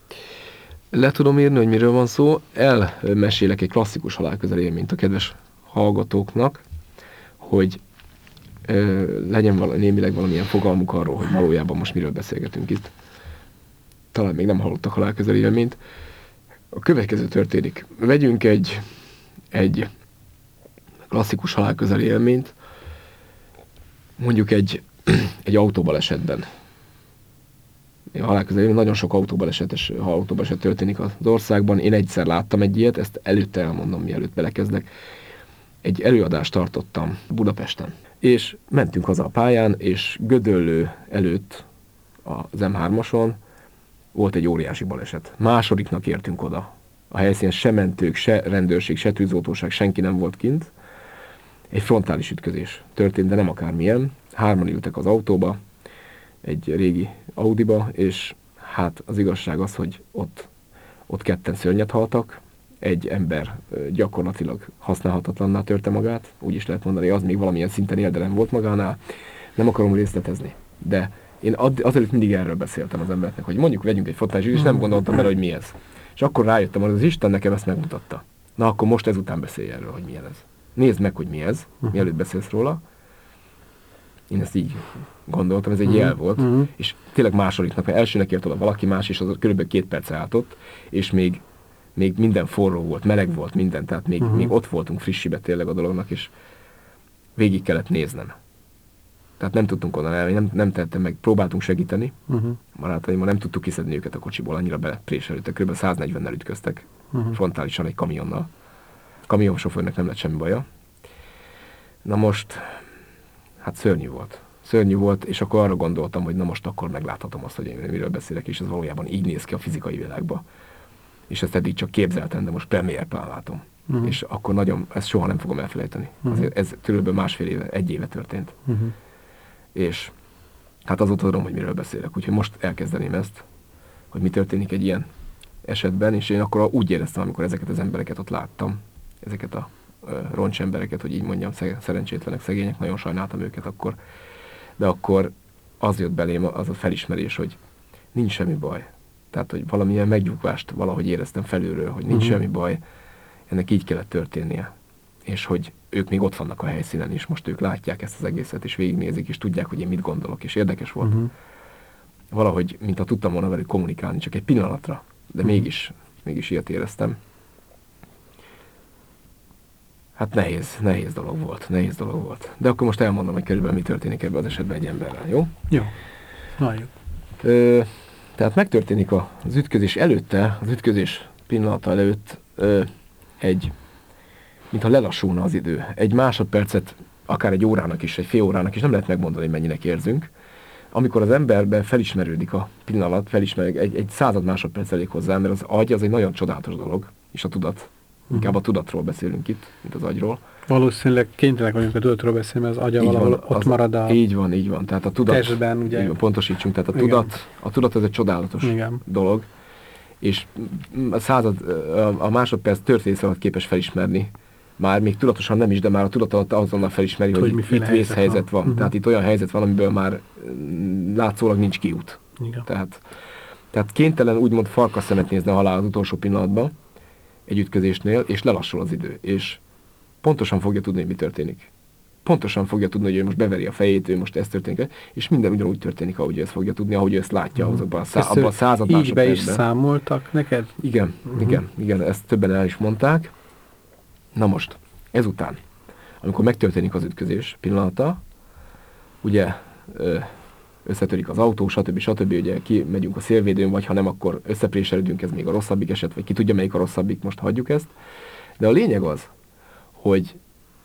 Le tudom írni, hogy miről van szó. Elmesélek egy klasszikus halálközeli élményt a kedves hallgatóknak, hogy ö, legyen vala, némileg valamilyen fogalmuk arról, hogy valójában most miről beszélgetünk itt. Talán még nem hallottak halálközeli élményt. A következő történik. Vegyünk egy, egy klasszikus halálközeli élményt, mondjuk egy, egy autóbalesetben. A halálközeli élmény, nagyon sok autóbalesetes, ha autóbaleset történik az országban. Én egyszer láttam egy ilyet, ezt előtte elmondom, mielőtt belekezdek. Egy előadást tartottam Budapesten, és mentünk haza a pályán, és Gödöllő előtt az em hármason volt egy óriási baleset. Másodiknak értünk oda. A helyszínen se mentők, se rendőrség, se tűzoltóság, senki nem volt kint. Egy frontális ütközés történt, de nem akármilyen. Hárman ültek az autóba, egy régi Audiba, és hát az igazság az, hogy ott, ott ketten szörnyet haltak, egy ember gyakorlatilag használhatatlanná törte magát, úgy is lehet mondani, az még valamilyen szinten él, de nem volt magánál. Nem akarom részletezni, de én azelőtt mindig erről beszéltem az embereknek, hogy mondjuk vegyünk egy frontális ütközést, és nem gondoltam bele, hogy mi ez. És akkor rájöttem, hogy az Isten nekem ezt megmutatta. Na akkor most ezután beszélj erről, hogy milyen ez. Nézd meg, hogy mi ez, mielőtt beszélsz róla. Én ezt így gondoltam, ez egy uh-huh. jel volt, uh-huh. és tényleg másodiknak, mert elsőnek ért oda valaki más, és az körülbelül két perc állt ott, és még, még minden forró volt, meleg volt minden, tehát még, uh-huh. még ott voltunk frissibe tényleg a dolognak, és végig kellett néznem. Tehát nem tudtunk onnan elmenni, nem, nem tettem meg, próbáltunk segíteni, uh-huh. barátaimmal nem tudtuk kiszedni őket a kocsiból, annyira belepréselődtek, kb. száznegyvennel ütköztek, uh-huh. frontálisan egy kamionnal. A kamionsofőrnek nem lett semmi baja. Na most, hát szörnyű volt. Szörnyű volt, és akkor arra gondoltam, hogy na most akkor megláthatom azt, hogy én miről beszélek, és ez valójában így néz ki a fizikai világban. És ezt eddig csak képzeltem, de most premiérplán látom. Uh-huh. És akkor nagyon, ezt soha nem fogom elfelejteni. Uh-huh. Azért ez körülbelül másfél éve, egy éve történt. Uh-huh. És hát azóta tudom, hogy miről beszélek. Úgyhogy most elkezdeném ezt, hogy mi történik egy ilyen esetben, és én akkor úgy éreztem, amikor ezeket az embereket ott láttam, ezeket a uh, roncs embereket, hogy így mondjam, szerencsétlenek, szegények, nagyon sajnáltam őket akkor, de akkor az jött belém, az a felismerés, hogy nincs semmi baj. Tehát, hogy valamilyen megnyugvást valahogy éreztem felülről, hogy nincs uh-huh. semmi baj, ennek így kellett történnie. És hogy ők még ott vannak a helyszínen, és most ők látják ezt az egészet, és végignézik, és tudják, hogy én mit gondolok, és érdekes volt. Uh-huh. Valahogy, mintha tudtam volna velük kommunikálni, csak egy pillanatra, de uh-huh. mégis, mégis ilyet éreztem. Hát nehéz, nehéz dolog volt, nehéz dolog volt. De akkor most elmondom, hogy körülbelül mi történik ebben az esetben egy emberrel, jó? Jó, halljuk. Ö, tehát megtörténik az ütközés előtte, az ütközés pillanata előtt ö, egy, mintha lelassulna az idő. Egy másodpercet, akár egy órának is, egy fél órának is nem lehet megmondani, hogy mennyinek érzünk. Amikor az emberben felismerődik a pillanat, felismerik, egy, egy század másodperc elég hozzá, mert az agy az egy nagyon csodálatos dolog, és a tudat. Inkább a tudatról beszélünk itt, mint az agyról. Valószínűleg kénytelenek vagyunk a tudatról beszélni, mert az agya így valahol van, ott az, marad a így van, így van. Tehát a tudat, testben, ugye. Így van, pontosítsunk, tehát a tudat, a tudat az egy csodálatos Igen. dolog, és a század, a, a másodperc történet alatt képes felismerni. Már még tudatosan nem is, de már a tudat alatt azonnal felismeri, hogy, hogy itt vészhelyzet van. van. Uh-huh. Tehát itt olyan helyzet van, amiből már látszólag nincs kiút. Tehát, tehát kénytelen úgymond farkas szemet nézni a halál az utolsó pillanatban, egy ütközésnél, és lelassul az idő, és pontosan fogja tudni, hogy mi történik. Pontosan fogja tudni, hogy ő most beveri a fejét, ő most ez történik, és minden ugyanúgy történik, ahogy ő ezt fogja tudni, ahogy ő ezt látja, uh-huh. azokban a, szá- abban a század így be is számoltak neked? Igen, uh-huh. igen, igen, ezt többen el is mondták. Na most, ezután, amikor megtörténik az ütközés pillanata, ugye összetörik az autó, stb. stb. Ugye kimegyünk a szélvédőn, vagy ha nem, akkor összepréselődünk, ez még a rosszabbik eset, vagy ki tudja, melyik a rosszabbik, most hagyjuk ezt. De a lényeg az, hogy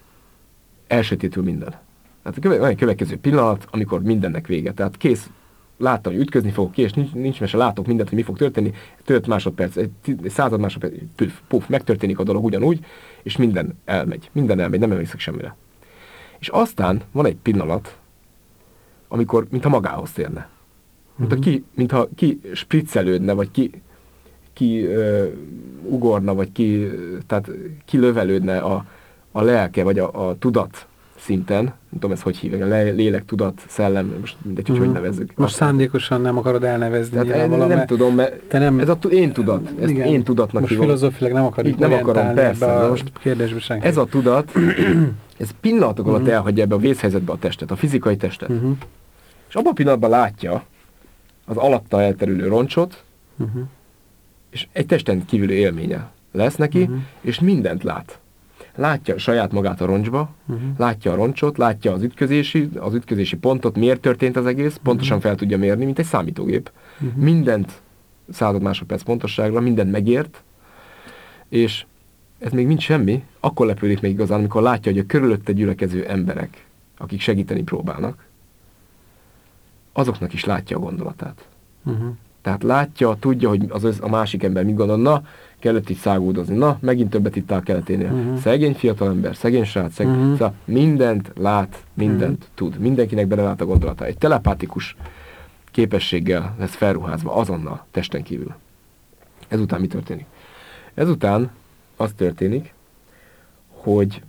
elsötétül minden. Tehát van egy következő pillanat, amikor mindennek vége. Tehát kész, láttam, hogy ütközni fogok ki, és nincs, nincs mese, látok mindent, hogy mi fog történni, több másodperc, egy, egy század másodperc, puf, puf, megtörténik a dolog ugyanúgy, és minden elmegy, minden elmegy, nem emlékszek semmire. És aztán van egy pillanat, amikor, mintha magához térne. Mintha ki, mintha ki spriccelődne, vagy ki, ki uh, ugorna, vagy ki, tehát kilövelődne a, a lelke, vagy a, a tudat szinten, nem tudom ezt hogy hívják, a lélek, tudat, szellem, most mindegy, hogy mm. hogy nevezzük. Most szándékosan nem akarod elnevezni. Tehát nem, nem tudom, mert te nem, ez a én tudat, ezt igen, én tudatnak most hívom. filozófilag nem akarjuk nem akarom, persze, a most kérdésbe senki. Ez a tudat, ez pillanatok alatt uh-huh. elhagyja ebbe a vészhelyzetbe a testet, a fizikai testet. Uh-huh. És abban a pillanatban látja az alatta elterülő roncsot, uh-huh. és egy testen kívüli élménye lesz neki, uh-huh. és mindent lát. Látja saját magát a roncsba, uh-huh. látja a roncsot, látja az ütközési, az ütközési pontot, miért történt az egész, uh-huh. pontosan fel tudja mérni, mint egy számítógép. Uh-huh. Mindent század másodperc pontosságra, mindent megért, és ez még mind semmi, akkor lepődik meg igazán, amikor látja, hogy a körülötte gyülekező emberek, akik segíteni próbálnak, azoknak is látja a gondolatát. Uh-huh. Tehát látja, tudja, hogy az, a másik ember mit gondol, na, kellett itt száguldozni, na, megint többet itt a keleténél. Uh-huh. Szegény fiatalember, szegény srác, szegény, uh-huh. szóval mindent lát, mindent uh-huh. tud, mindenkinek belelát a gondolata. Egy telepátikus képességgel lesz felruházva azonnal, testen kívül. Ezután mi történik? Ezután az történik, hogy,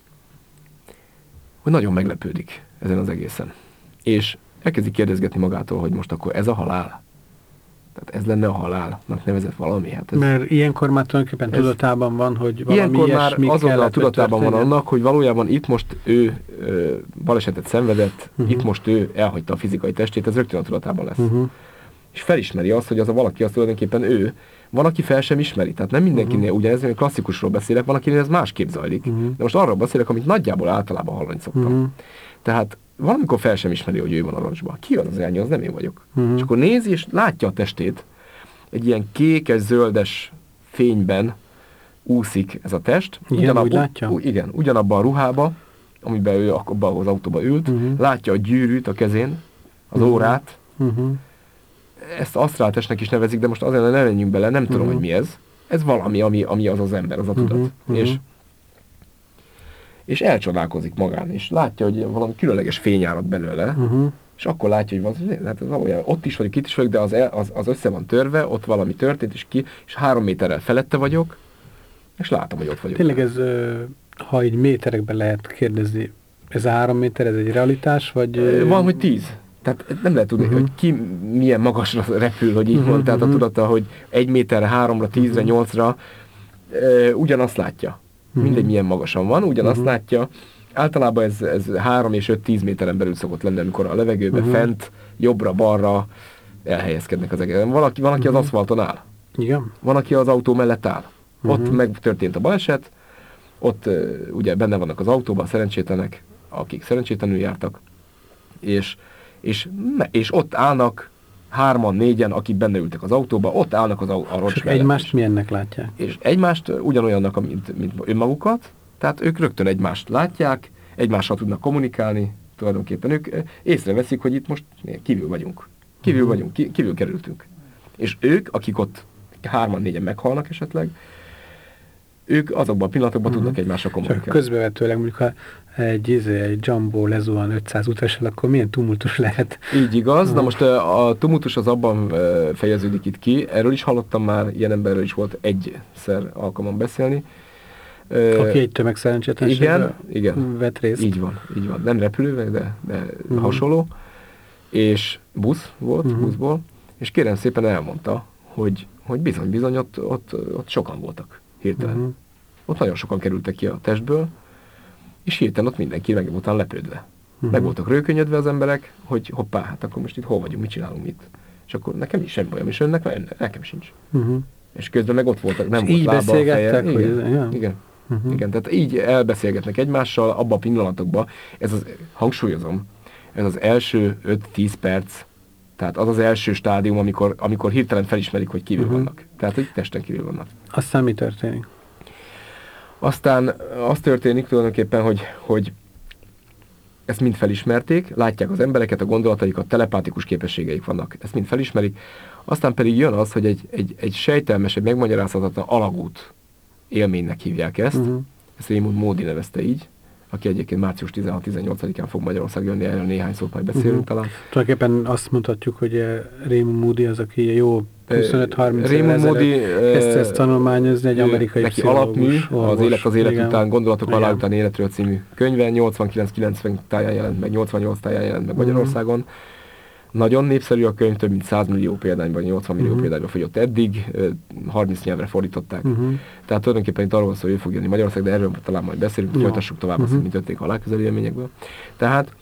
hogy nagyon meglepődik ezen az egészen. És elkezdi kérdezgetni magától, hogy most akkor ez a halál? Tehát ez lenne a halálnak nevezett valami? Hát ez, mert ilyenkor már tulajdonképpen ez, tudatában van, hogy valami ilyenkor már azonnal tudatában van annak, hogy valójában itt most ő ö, balesetet szenvedett, uh-huh. itt most ő elhagyta a fizikai testét, ez rögtön a tudatában lesz. Uh-huh. És felismeri azt, hogy az a valaki az tulajdonképpen ő. Van, aki fel sem ismeri, tehát nem mindenkinél, uh-huh. ugye ez klasszikusról beszélek, van, akinél ez másképp zajlik. Uh-huh. De most arról beszélek, amit nagyjából általában hallani szoktam. Uh-huh. Tehát valamikor fel sem ismeri, hogy ő van a roncsban. Ki az az elnyő, az nem én vagyok. Uh-huh. És akkor nézi, és látja a testét, egy ilyen kékes-zöldes fényben úszik ez a test. Igen, ugyanab, úgy látja? U, igen, ugyanabban a ruhába, amiben ő abban az autóba ült, uh-huh. látja a gyűrűt a kezén, az uh-huh. órát. Uh-huh. Ezt asztráltestnek is nevezik, de most azért ne menjünk bele, nem uh-huh. tudom, hogy mi ez. Ez valami, ami, ami az az ember, az a tudat. Uh-huh. És, és elcsodálkozik magán, és látja, hogy valami különleges fény árad belőle, uh-huh. és akkor látja, hogy van, hát valójában ott is vagyok, itt is vagyok, de az, az, az össze van törve, ott valami történt, és ki, és három méterrel felette vagyok, és látom, hogy ott vagyok. Tényleg ez, ha így méterekben lehet kérdezni, ez a három méter, ez egy realitás, vagy... Van, hogy tíz. Tehát nem lehet tudni, uh-huh. hogy ki milyen magasra repül, hogy így uh-huh. van, tehát a tudata, hogy egy méterre, háromra, tízre, uh-huh. nyolcra, e, ugyanazt látja. Uh-huh. Mindegy milyen magasan van, ugyanazt uh-huh. látja. Általában ez, ez három és öt-tíz méteren belül szokott lenni, amikor a levegőben uh-huh. fent, jobbra-balra elhelyezkednek az egész. Valaki, van, aki uh-huh. az aszfalton áll. Igen. Van, aki az autó mellett áll. Uh-huh. Ott megtörtént a baleset, ott uh, ugye benne vannak az autóban a szerencsétlenek, akik szerencsétlenül jártak, és, és, és ott állnak hárman, négyen, akik benne ültek az autóba, ott állnak az a, a roncs mellett. Egymást is. Milyennek látják? És egymást ugyanolyannak, mint, mint önmagukat, tehát ők rögtön egymást látják, egymással tudnak kommunikálni, tulajdonképpen ők észreveszik, hogy itt most kívül vagyunk. Kívül uh-huh. vagyunk, kívül kerültünk. És ők, akik ott hárman, négyen meghalnak esetleg, ők azokban a pillanatokban uh-huh. tudnak egymással kommunikálni. Csak közbevetőleg mondjuk, ha egy, egy Jumbo lezuhan ötszáz utassal, akkor milyen tumultus lehet? Így igaz, uh-huh. na most a tumultus az abban fejeződik itt ki, erről is hallottam már, ilyen emberről is volt egyszer alkalmam beszélni. Aki egy tömegszerencsétlenségben igen, vett részt. Így van, így van. Nem repülővel, de, de uh-huh. hasonló. És busz volt, uh-huh. buszból, és kérem szépen elmondta, hogy, hogy bizony, bizony, ott, ott, ott sokan voltak hirtelen. Uh-huh. Ott nagyon sokan kerültek ki a testből, és hirtelen ott mindenki meg voltán lepődve. Uh-huh. Meg voltak rőkönyödve az emberek, hogy hoppá, hát akkor most itt hol vagyunk, mit csinálunk itt. És akkor nekem is semmi bajom, és önnek, nekem sincs. Uh-huh. És közben meg ott voltak, nem és volt lába a feje. Hogy igen, ez, ja. igen. Uh-huh. Igen, tehát így elbeszélgetnek egymással abban a pillanatokban. Ez az, hangsúlyozom, ez az első öt-tíz perc, tehát az az első stádium, amikor, amikor hirtelen felismerik, hogy kívül uh-huh. vannak. Tehát, hogy testen kívül vannak. Aztán mi történik? Aztán az történik tulajdonképpen, hogy, hogy ezt mind felismerték, látják az embereket, a gondolataikat, telepátikus képességeik vannak. Ezt mind felismerik. Aztán pedig jön az, hogy egy, egy, egy sejtelmesebb, megmagyarázhatatlan alagút élménynek hívják ezt. Uh-huh. Ezt Raymond Moody nevezte így, aki egyébként március tizenhat-tizennyolcadikán fog Magyarország jönni, erről néhány szót majd beszélünk uh-huh. talán. Tulajdonképpen azt mondhatjuk, hogy Raymond Moody az, aki jó huszonöt-harminc évvel ezelőtt kezdte ezt tanulmányozni, egy amerikai neki alapmű, orvos. Az élet az élet igen. után, gondolatok igen. alá után életről című könyve, nyolcvankilenc-kilencven táján jelent meg, nyolcvannyolc táján jelent meg Magyarországon. Uh-huh. Nagyon népszerű a könyv, több mint száz millió példányban, nyolcvan millió uh-huh. példányban fogyott eddig, harminc nyelvre fordították. Uh-huh. Tehát tulajdonképpen itt arról szól, hogy ő fog jönni Magyarország, de erről talán majd beszélünk, ja. folytassuk tovább uh-huh. azt, mint történik a halálközeli élményekből. Tehát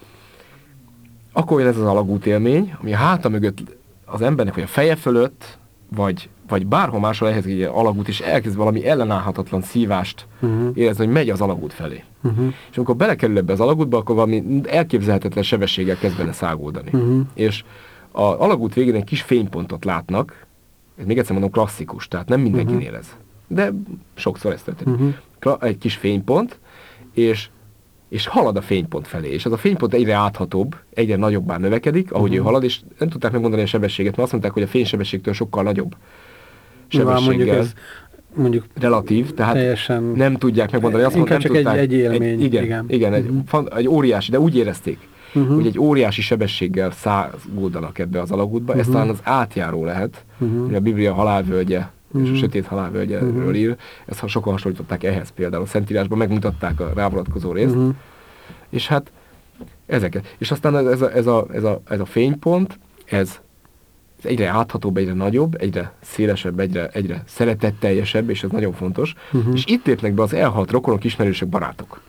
akkor jön ez az alagút élmény, ami a háta mögött az embernek, vagy a feje fölött, vagy, vagy bárhol máshol ehhez egy alagút, és elkezd valami ellenállhatatlan szívást uh-huh. érezni, hogy megy az alagút felé. Uh-huh. És amikor belekerül ebbe az alagútba, akkor valami elképzelhetetlen sebességgel kezd benne száguldani. Uh-huh. És az alagút végén egy kis fénypontot látnak, ez még egyszer mondom klasszikus, tehát nem mindenkinél uh-huh. ez. De sokszor ez történik. Uh-huh. Egy kis fénypont, és és halad a fénypont felé, és az a fénypont egyre áthatóbb, egyre nagyobbá növekedik, ahogy uh-huh. ő halad, és nem tudták megmondani a sebességet, mert azt mondták, hogy a fénysebességtől sokkal nagyobb sebességgel. Mondjuk ez, mondjuk relatív, tehát teljesen nem tudják megmondani. Azt mondták, csak nem tudták, egy, egy élmény. Egy, igen, igen, igen uh-huh. egy, egy óriási, de úgy érezték, uh-huh. hogy egy óriási sebességgel száguldanak ebbe az alagútba, uh-huh. ez talán az átjáró lehet, uh-huh. hogy a Biblia halálvölgye, és uh-huh. a sötét halálvölgyről uh-huh. ír. Ezt sokan hasonlították ehhez például. A Szentírásban megmutatták a rávonatkozó részt. Uh-huh. És hát ezeket. És aztán ez a, ez a, ez a, ez a fénypont, ez, ez egyre áthatóbb, egyre nagyobb, egyre szélesebb, egyre, egyre szeretetteljesebb, és ez nagyon fontos. Uh-huh. És itt lépnek be az elhalt rokonok, ismerősök, barátok.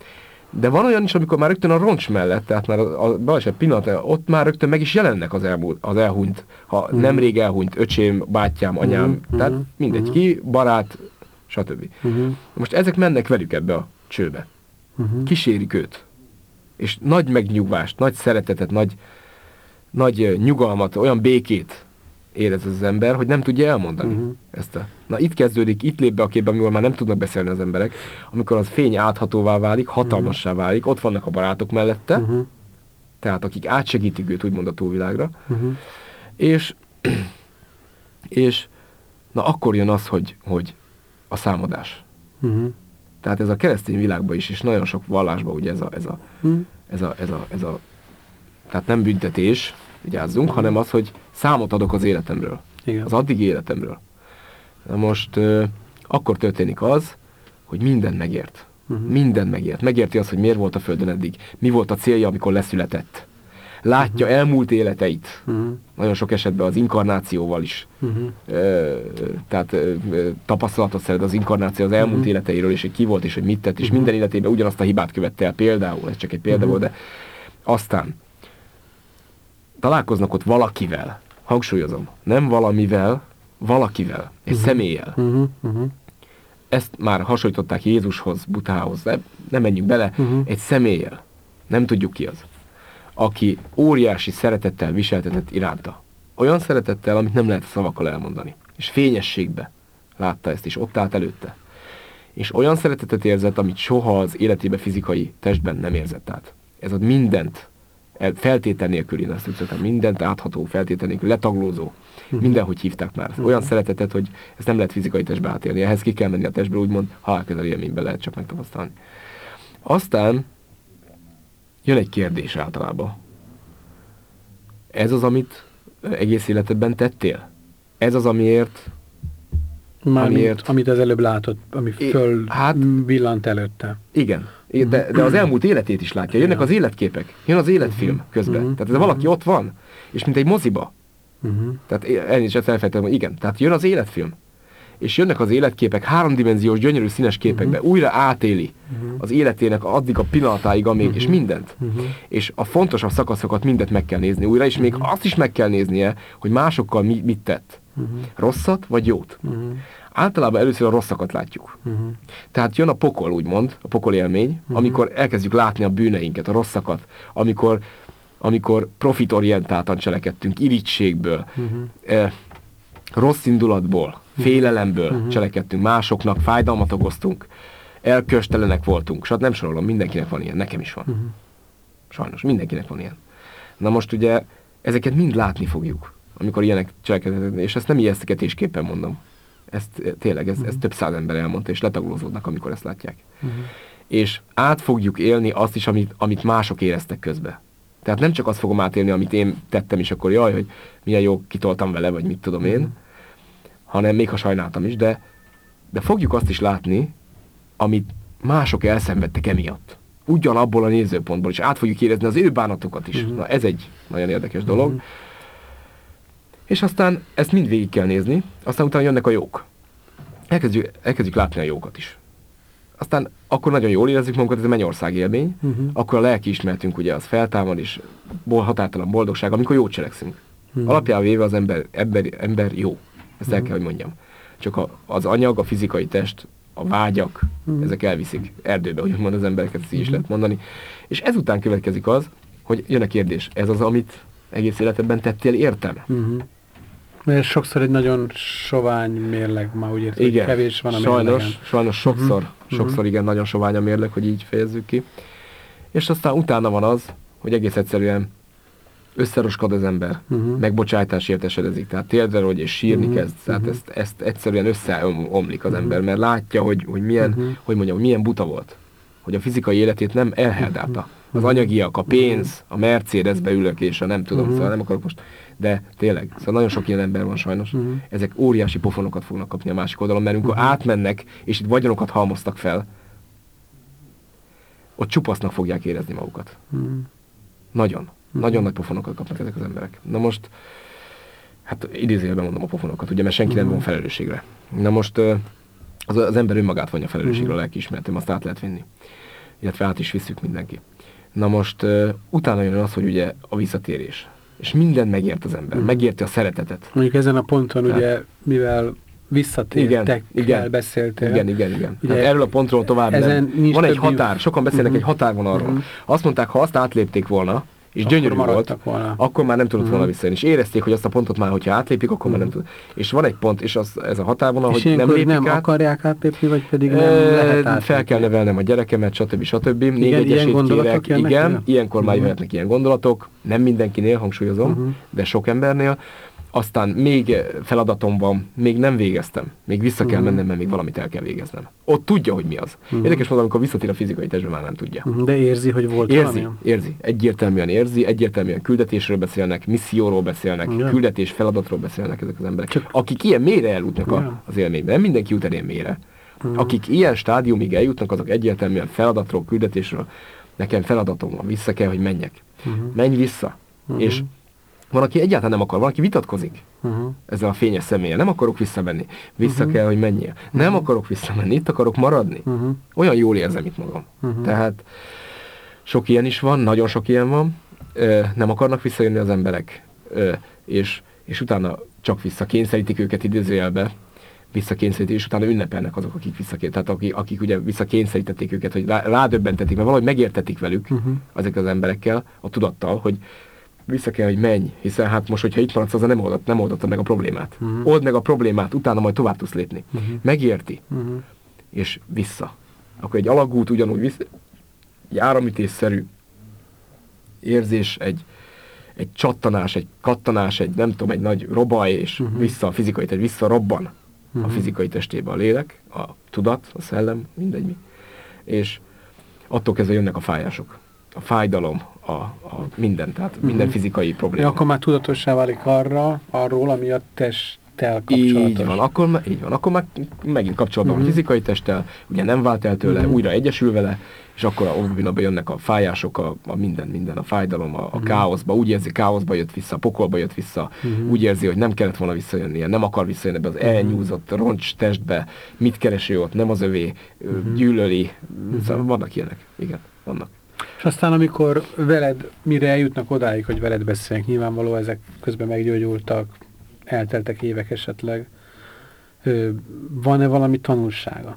De van olyan is, amikor már rögtön a roncs mellett, tehát már a, a baleset pillanat, ott már rögtön meg is jelennek az, elmúlt, az elhunyt, ha uh-huh. nemrég elhunyt öcsém, bátyám, anyám, uh-huh. tehát mindegy uh-huh. ki, barát, stb. Uh-huh. Most ezek mennek velük ebbe a csőbe. Uh-huh. Kísérik őt. És nagy megnyugvást, nagy szeretetet, nagy, nagy nyugalmat, olyan békét érez az ember, hogy nem tudja elmondani uh-huh. ezt a... Na itt kezdődik, itt lép be a képbe, amikor már nem tudnak beszélni az emberek, amikor az fény áthatóvá válik, hatalmassá válik, ott vannak a barátok mellette, uh-huh. tehát akik átsegítik őt úgymond a túlvilágra, uh-huh. és, és na akkor jön az, hogy, hogy a számadás. Uh-huh. Tehát ez a keresztény világban is, és nagyon sok vallásban ugye ez a, ez a, uh-huh. ez a, ez a, ez a tehát nem büntetés, vigyázzunk, uh-huh. hanem az, hogy számot adok az életemről. Igen. Az addigi életemről. Na most uh, akkor történik az, hogy minden megért. Uh-huh. Minden megért. Megérti azt, hogy miért volt a Földön eddig. Mi volt a célja, amikor leszületett. Látja uh-huh. elmúlt életeit. Uh-huh. Nagyon sok esetben az inkarnációval is. Uh-huh. Uh, tehát uh, tapasztalatot szeret az inkarnáció az elmúlt uh-huh. életeiről, és hogy ki volt, és hogy mit tett, és uh-huh. minden életében ugyanazt a hibát követte el. Például, ez csak egy példa uh-huh. volt, de aztán találkoznak ott valakivel. Hangsúlyozom. Nem valamivel, valakivel, egy uh-huh. személlyel. Uh-huh. Uh-huh. Ezt már hasonlították Jézushoz, Buddhához, de nem menjünk bele, uh-huh. egy személlyel. Nem tudjuk ki az. Aki óriási szeretettel viseltetett iránta. Olyan szeretettel, amit nem lehet szavakkal elmondani. És fényességbe látta ezt, és ott állt előtte. És olyan szeretetet érzett, amit soha az életébe fizikai testben nem érzett át. Ez az mindent, feltétel nélkül, én azt úgy mindent átható, feltétel nélkül, letaglózó. Uh-huh. Mindenhogy hívták már. Uh-huh. Olyan szeretetet, hogy ezt nem lehet fizikai testbe átélni. Ehhez ki kell menni a testből, úgymond halálközeli élményben lehet csak megtapasztalni. Aztán jön egy kérdés általában. Ez az, amit egész életedben tettél? Ez az, amiért... amiért amit az előbb látott, ami föl hát, villant előtte. Igen. De, de az elmúlt életét is látja. Jönnek az életképek. Jön az életfilm közben. Uh-huh. Tehát ez valaki ott van. És mint egy moziba. Uh-huh. Tehát ennél is ezt elfelejtettem, hogy igen. Tehát jön az életfilm. És jönnek az életképek háromdimenziós, gyönyörű színes képekbe. Uh-huh. Újra átéli uh-huh. az életének addig a pillanatáig, amíg, uh-huh. és mindent. Uh-huh. És a fontosabb szakaszokat mindet meg kell nézni újra, és uh-huh. még azt is meg kell néznie, hogy másokkal mi, mit tett. Uh-huh. Rosszat vagy jót. Uh-huh. Általában először a rosszakat látjuk. Uh-huh. Tehát jön a pokol, úgymond, a pokol élmény, uh-huh. amikor elkezdjük látni a bűneinket, a rosszakat, amikor, amikor profitorientáltan cselekedtünk, irigységből, uh-huh. eh, rossz indulatból, uh-huh. félelemből uh-huh. cselekedtünk, másoknak fájdalmat okoztunk, elköstelenek voltunk, és hát nem sorolom, mindenkinek van ilyen, nekem is van. Uh-huh. Sajnos, mindenkinek van ilyen. Na most ugye ezeket mind látni fogjuk, amikor ilyenek cselekednek, és ezt nem ijesztgetésképpen mondom. Ezt tényleg, ez, uh-huh. ez több száz ember elmondta, és letagolózódnak, amikor ezt látják. Uh-huh. És át fogjuk élni azt is, amit, amit mások éreztek közben. Tehát nem csak azt fogom átélni, amit én tettem, és akkor jaj, hogy milyen jó kitoltam vele, vagy mit tudom én, uh-huh. hanem még ha sajnáltam is, de, de fogjuk azt is látni, amit mások elszenvedtek emiatt. Ugyanabból a nézőpontból, és át fogjuk érezni az ő bánatokat is. Uh-huh. Na ez egy nagyon érdekes dolog. Uh-huh. És aztán ezt mind végig kell nézni, aztán utána jönnek a jók. Elkezdjük, elkezdjük látni a jókat is. Aztán akkor nagyon jól érezzük magunkat, ez a mennyország élmény, uh-huh. akkor a lelkiismeretünk ugye az feltámad, és határtalan boldogság, amikor jót cselekszünk. Uh-huh. Alapjában véve az ember, ember, ember jó. Ezt uh-huh. el kell, hogy mondjam. Csak a, az anyag, a fizikai test, a vágyak, uh-huh. ezek elviszik erdőbe, hogy mond az embereket, ezt így is lehet mondani. És ezután következik az, hogy jön a kérdés, ez az, amit egész életedben tettél, értem? Uh-huh. Mert sokszor egy nagyon sovány mérleg, már úgy értem, hogy kevés van a sajnos, mérlegen. sajnos sokszor, uh-huh. sokszor igen, nagyon sovány a mérleg, hogy így fejezzük ki. És aztán utána van az, hogy egész egyszerűen összeroskad az ember, uh-huh. megbocsájtásért esedezik, tehát térdre rogy és sírni uh-huh. kezd, tehát uh-huh. ezt, ezt egyszerűen összeomlik az uh-huh. ember, mert látja, hogy, hogy milyen, uh-huh. hogy mondjam, milyen buta volt, hogy a fizikai életét nem elherdálta. Uh-huh. Az anyagiak, a pénz, a Mercedesbe ülök, és a nem tudom, uh-huh. szóval nem akarok most, de tényleg, szóval nagyon sok ilyen ember van sajnos, uh-huh. ezek óriási pofonokat fognak kapni a másik oldalon, mert amikor uh-huh. átmennek, és itt vagyonokat halmoztak fel, ott csupasznak fogják érezni magukat. Uh-huh. Nagyon. Uh-huh. Nagyon nagy pofonokat kapnak ezek az emberek. Na most, hát idézőjelben mondom a pofonokat, ugye, mert senki uh-huh. nem von felelősségre. Na most az, az ember önmagát vonja felelősségre, uh-huh. a lelkiismeretem, azt át lehet vinni. Illetve át is visszük mindenki. Na most uh, utána jön az, hogy ugye a visszatérés. És minden megért az ember, uh-huh. megérti a szeretetet. Mondjuk ezen a ponton tehát, ugye, mivel visszatértek, igen, beszéltél. Igen, igen, igen. Hát erről a pontról tovább nem. Van egy határ, sokan beszélnek uh-huh. egy határvonalról. Uh-huh. Azt mondták, ha azt átlépték volna, és akkor gyönyörű volt, volna. Akkor már nem tudott uh-huh. volna visszajönni. És érezték, hogy azt a pontot már, hogyha átlépik, akkor uh-huh. már nem tud. És van egy pont, és az, ez a határvonal, és hogy nem lépik nem át. akarják átlépni, vagy pedig nem e, lehet átlépni. Fel kell nevelnem a gyerekemet, stb. stb. Még egy esélyt kérek. Igen, ilyenkor uh-huh. már jöhetnek ilyen gondolatok. Nem mindenkinél, hangsúlyozom, uh-huh. de sok embernél. Aztán még feladatom van, még nem végeztem. Még vissza kell uh-huh. mennem, mert még valamit el kell végeznem. Ott tudja, hogy mi az. Uh-huh. Érdekes módon, amikor visszatér a fizikai testbe, már nem tudja. Uh-huh. De érzi, hogy volt érzi, valami? Érzi, egyértelműen érzi, egyértelműen küldetésről beszélnek, misszióról beszélnek, yeah. küldetés, feladatról beszélnek ezek az emberek. Csak akik ilyen mélyre eljutnak yeah. az élményben, nem mindenki jut el ilyen mélyre. Uh-huh. Akik ilyen stádiumig eljutnak, azok egyértelműen feladatról, küldetésről, nekem feladatom van, vissza kell, hogy menjek. Uh-huh. Menj vissza. Uh-huh. És van, aki egyáltalán nem akar, van, aki vitatkozik uh-huh. ezzel a fényes személlyel. Nem akarok visszamenni. Vissza uh-huh. kell, hogy menjél. Uh-huh. Nem akarok visszamenni, itt akarok maradni. Uh-huh. Olyan jól érzem itt magam. Uh-huh. Tehát sok ilyen is van, nagyon sok ilyen van. Ö, nem akarnak visszajönni az emberek. Ö, és, és utána csak visszakényszerítik őket idézőjelbe. Visszakényszerítik, és utána ünnepelnek azok, akik visszakényszerítették. Tehát akik, akik ugye visszakényszerítették őket, hogy rá, rádöbbentetik, mert valahogy megértetik velük uh-huh. ezek az emberekkel, a tudattal, hogy vissza kell, hogy menj, hiszen hát most, hogyha itt maradsz, azzal nem, oldott, nem oldottad meg a problémát. Uh-huh. Old meg a problémát, utána majd tovább tudsz lépni. Uh-huh. Megérti, uh-huh. és vissza. Akkor egy alagút ugyanúgy vissza, egy áramütésszerű érzés, egy, egy csattanás, egy kattanás, egy nem tudom, egy nagy robaj, és uh-huh. vissza a fizikai test, vissza robban uh-huh. a fizikai testébe a lélek, a tudat, a szellem, mindegy mi. És attól kezdve jönnek a fájások. A fájdalom, a, a minden, tehát uh-huh. minden fizikai probléma. Ja, akkor már tudatossá válik arra, arról, ami a testtel kapcsolatos. Így van, akkor, így van, akkor már megint kapcsolatban uh-huh. a fizikai testtel, ugye nem vált el tőle, uh-huh. újra egyesül vele, és akkor a orbinaba jönnek a fájások, a, a minden, minden, a fájdalom, a, a uh-huh. káoszba, úgy érzi, káoszba jött vissza, a pokolba jött vissza, uh-huh. úgy érzi, hogy nem kellett volna visszajönnie, nem akar visszajönni ebbe az uh-huh. elnyúzott roncs testbe, mit kereső ott, nem az övé, uh-huh. gyűlöli, uh-huh. szóval vannak ilyenek, igen, vannak. És aztán, amikor veled, mire eljutnak odáig, hogy veled beszélnek, nyilvánvaló ezek közben meggyógyultak, elteltek évek esetleg, van-e valami tanulsága?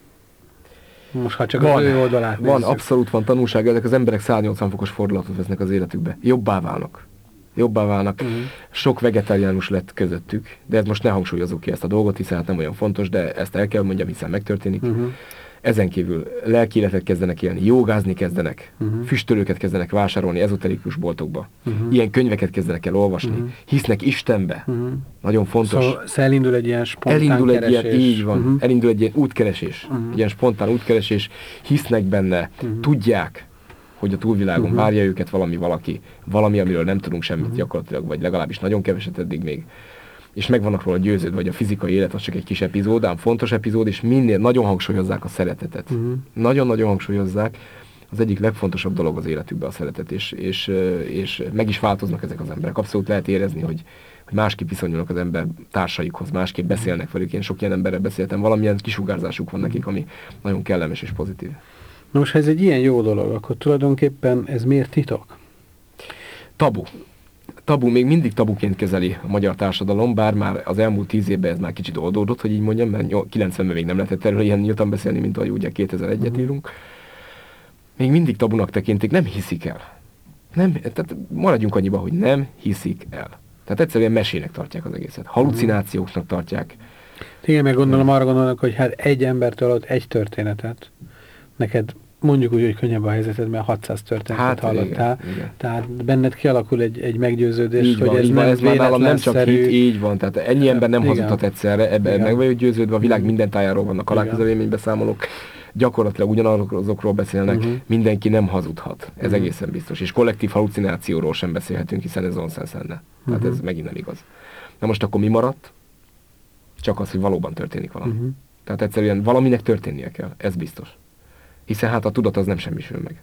Most ha csak van, az ő oldalát Van, nézzük. Abszolút van tanulsága, ezek az emberek száznyolcvan fokos fordulatot vesznek az életükbe. Jobbá válnak. Jobbá válnak. Uh-huh. Sok vegetáriánus lett közöttük, de ez most ne hangsúlyozzuk ki ezt a dolgot, hiszen hát nem olyan fontos, de ezt el kell mondjam, hiszen megtörténik. Uh-huh. Ezen kívül lelki életet kezdenek élni, jogázni kezdenek, uh-huh. füstölőket kezdenek vásárolni ezoterikus boltokba. Uh-huh. Ilyen könyveket kezdenek el olvasni. Uh-huh. Hisznek Istenbe. Uh-huh. Nagyon fontos. Szóval elindul egy ilyen spontán elindul egy keresés. Ilyen, így van. Uh-huh. Elindul egy ilyen útkeresés. Uh-huh. Egy ilyen spontán útkeresés. Hisznek benne. Uh-huh. Tudják, hogy a túlvilágon uh-huh. várja őket valami valaki. Valami, amiről nem tudunk semmit uh-huh. gyakorlatilag, vagy legalábbis nagyon keveset eddig még. És meg vannak róla győződve, vagy a fizikai élet az csak egy kis epizód, ám fontos epizód, és minél nagyon hangsúlyozzák a szeretetet. Uh-huh. Nagyon-nagyon hangsúlyozzák. Az egyik legfontosabb dolog az életükben a szeretet, és, és, és meg is változnak ezek az emberek. Abszolút lehet érezni, hogy, hogy másképp viszonyulnak az ember társaikhoz, másképp beszélnek velük. Én sok ilyen emberrel beszéltem, valamilyen kisugárzásuk van nekik, ami nagyon kellemes és pozitív. Na most, ha ez egy ilyen jó dolog, akkor tulajdonképpen ez miért titok? Tabu. Tabu, még mindig tabuként kezeli a magyar társadalom, bár már az elmúlt tíz évben ez már kicsit oldódott, hogy így mondjam, mert kilencvenben még nem lehetett erről ilyen nyíltan beszélni, mint ahogy ugye kétezer-egyet uh-huh. írunk. Még mindig tabunak tekintik, nem hiszik el. Nem, tehát maradjunk annyiba, hogy nem hiszik el. Tehát egyszerűen mesének tartják az egészet. Halucinációknak tartják. Igen, meg gondolom, arra gondolnak, hogy hát egy embertől adott egy történetet, neked mondjuk úgy, hogy könnyebb a helyzeted, mert hatszáz történetet hát, hallottál. Igen, igen. Tehát benned kialakul egy, egy meggyőződés, így hogy van, ez nem ez véletlenszerű. Nem csak hit, így van, tehát ennyi ember nem hazudhat egyszerre, ebben meg vagyok győződve, a világ minden tájáról vannak halálközelélménybeszámolók, gyakorlatilag ugyanazokról beszélnek, uh-huh. mindenki nem hazudhat. Ez uh-huh. egészen biztos. És kollektív halucinációról sem beszélhetünk, hiszen ez nonsens lenne. Tehát uh-huh. ez megint nem igaz. Na most akkor mi maradt? Csak az, hogy valóban történik valami. Uh-huh. Tehát egyszerűen valaminek történnie kell, ez biztos. Hiszen hát a tudat az nem semmisül meg.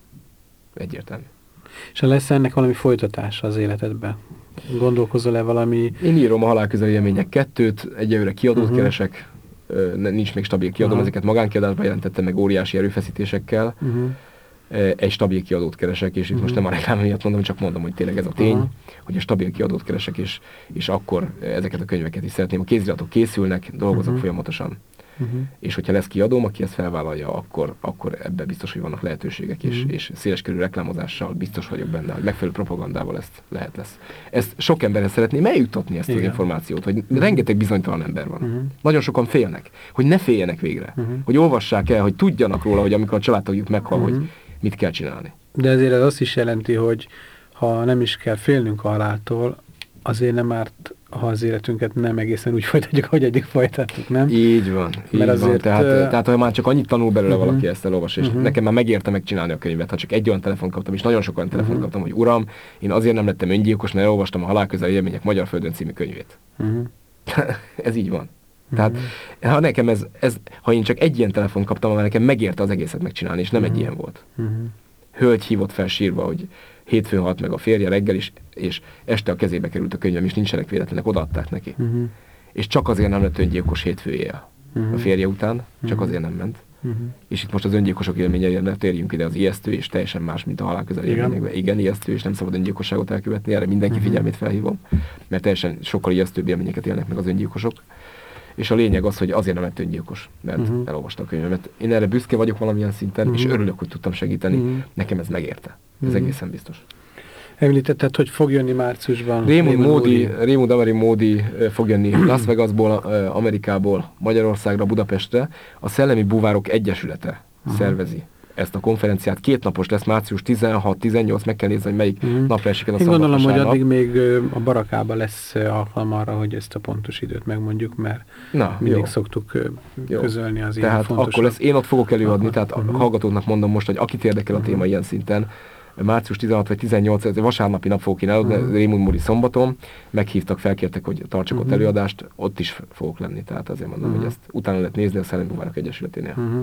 Egyértelmű. És ha lesz ennek valami folytatása az életedben? Gondolkozol-e valami... Én írom a halálközeli élmények kettőt, egyelőre kiadót uh-huh. keresek, nincs még stabil kiadóm, uh-huh. ezeket magánkiadásba jelentettem meg óriási erőfeszítésekkel. Uh-huh. Egy stabil kiadót keresek, és itt uh-huh. most nem a reklám miatt mondom, csak mondom, hogy tényleg ez a tény, uh-huh. hogy a stabil kiadót keresek, és, és akkor ezeket a könyveket is szeretném. A kéziratok készülnek, dolgozok uh-huh. folyamatosan. Uh-huh. És hogyha lesz kiadóm, aki ezt felvállalja, akkor, akkor ebben biztos, hogy vannak lehetőségek, és, uh-huh. és széleskörű reklámozással biztos vagyok benne, hogy megfelelő propagandával ezt lehet lesz. Ezt sok emberhez szeretném eljuttatni ezt igen. az információt, hogy uh-huh. rengeteg bizonytalan ember van. Uh-huh. Nagyon sokan félnek, hogy ne féljenek végre, uh-huh. hogy olvassák el, hogy tudjanak róla, hogy amikor a családtagjuk meghal, uh-huh. hogy mit kell csinálni. De ezért ez azt is jelenti, hogy ha nem is kell félnünk a haláltól, azért nem árt, ha az életünket nem egészen úgy folytatjuk, ahogy eddig folytattuk, nem? Így van, így Mert azért, van. Tehát, uh, tehát, ha már csak annyit tanul belőle uh-huh. valaki ezt elolvas, és uh-huh. nekem már megérte megcsinálni a könyvet, ha csak egy olyan telefont kaptam, és nagyon sok olyan telefont uh-huh. kaptam, hogy uram, én azért nem lettem öngyilkos, mert elolvastam a Halálközeli élmények Magyar Földön című könyvét. Uh-huh. Ez így van. Tehát, uh-huh. ha nekem ez, ez, ha én csak egy ilyen telefont kaptam, mert nekem megérte az egészet megcsinálni, és nem uh-huh. egy ilyen volt. Uh-huh. Hölgy hívott fel sírva, hogy hétfőn halt meg a férje reggel, és, és este a kezébe került a könyvem, és nincsenek véletlenek, odaadták neki. Uh-huh. És csak azért nem lett öngyilkos hétfő éjjel uh-huh. a férje után, csak uh-huh. azért nem ment. Uh-huh. És itt most az öngyilkosok élményeire térjünk ide, az ijesztő, és teljesen más, mint a halálközeli élményekben. Igen, ijesztő, és nem szabad öngyilkosságot elkövetni, erre mindenki uh-huh. figyelmét felhívom, mert teljesen sokkal ijesztőbb élményeket élnek meg az öngyilkosok. És a lényeg az, hogy azért nem lett öngyilkos, mert uh-huh. elolvasta a könyvemet. Én erre büszke vagyok valamilyen szinten, uh-huh. és örülök, hogy tudtam segíteni. Uh-huh. Nekem ez megérte. Ez uh-huh. egészen biztos. Említetted, hogy fog jönni márciusban. Raymond Moody, Raymond Emery Moody fog jönni Las Vegasból, Amerikából, Magyarországra, Budapestre. A Szellemi Búvárok Egyesülete uh-huh. szervezi ezt a konferenciát. Két napos lesz, március tizenhat tizennyolc, meg kell nézni, hogy melyik uh-huh. napra esik el a szombat. Én gondolom, hogy addig még a barakában lesz alkalma arra, hogy ezt a pontos időt megmondjuk, mert Na, mindig jó. szoktuk közölni az ilyen tehát fontosabb. Akkor lesz, én ott fogok előadni, akkor. tehát uh-huh. a hallgatóknak mondom most, hogy akit érdekel a téma uh-huh. ilyen szinten, március tizenhat vagy tizennyolc, ez vasárnapi nap fogok én előadni, uh-huh. Raymond Moody szombaton, meghívtak, felkértek, hogy tartsak uh-huh. ott előadást, ott is fogok lenni, tehát azért mondom, uh-huh. hogy ezt utána lehet nézni a Szellemi Búvárok Egyesületénél. Uh-huh.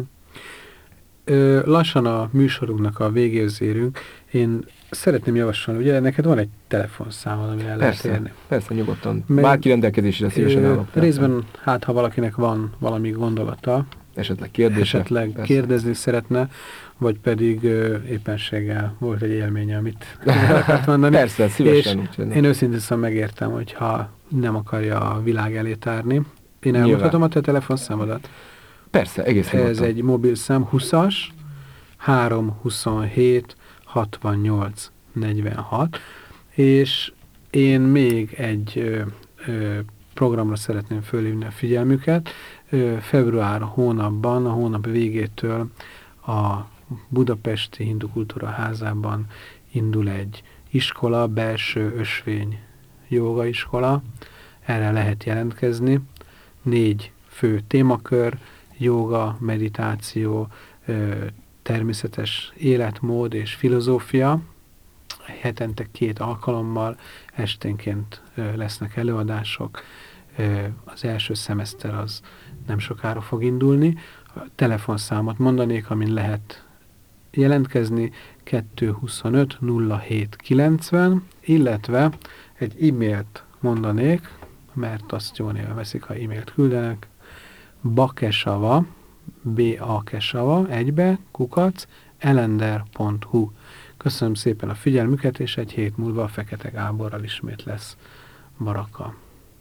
Ö, lassan a műsorunknak a végéhez érünk. Én szeretném javasolni, ugye neked van egy telefonszámod, amire el lehet érni. Persze, nyugodtan. Meg, bárki rendelkezésre szívesen állok. Részben, hát ha valakinek van valami gondolata, esetleg kérdése, esetleg persze. kérdezni szeretne, vagy pedig ö, éppenséggel volt egy élménye, amit akart mondani. Persze, szívesen. És én őszintén szóval megértem, hogyha nem akarja a világ elé tárni. Én elmondhatom a te telefonszámodat? Persze, egészen. Ez egy mobilszám huszas, háromszázhuszonhét, hatvannyolc, negyvenhat, és én még egy ö, ö, programra szeretném fölhívni a figyelmüket. február hónapban, a hónap végétől a Budapesti Hindu Kultúra Házában indul egy iskola, belső ösvény jóga iskola, erre lehet jelentkezni. Négy fő témakör, jóga, meditáció, természetes életmód és filozófia. Hetente két alkalommal, esténként lesznek előadások. Az első szemeszter az nem sokára fog indulni. A telefonszámot mondanék, amin lehet jelentkezni, kettő huszonöt nulla hét kilencven, illetve egy e-mailt mondanék, mert azt jó néven veszik, ha e-mailt küldenek, bakesava, B-A-kesava, egybe, kukac, elender pont hu. Köszönöm szépen a figyelmüket, és egy hét múlva a Fekete Gáborral ismét lesz baraka.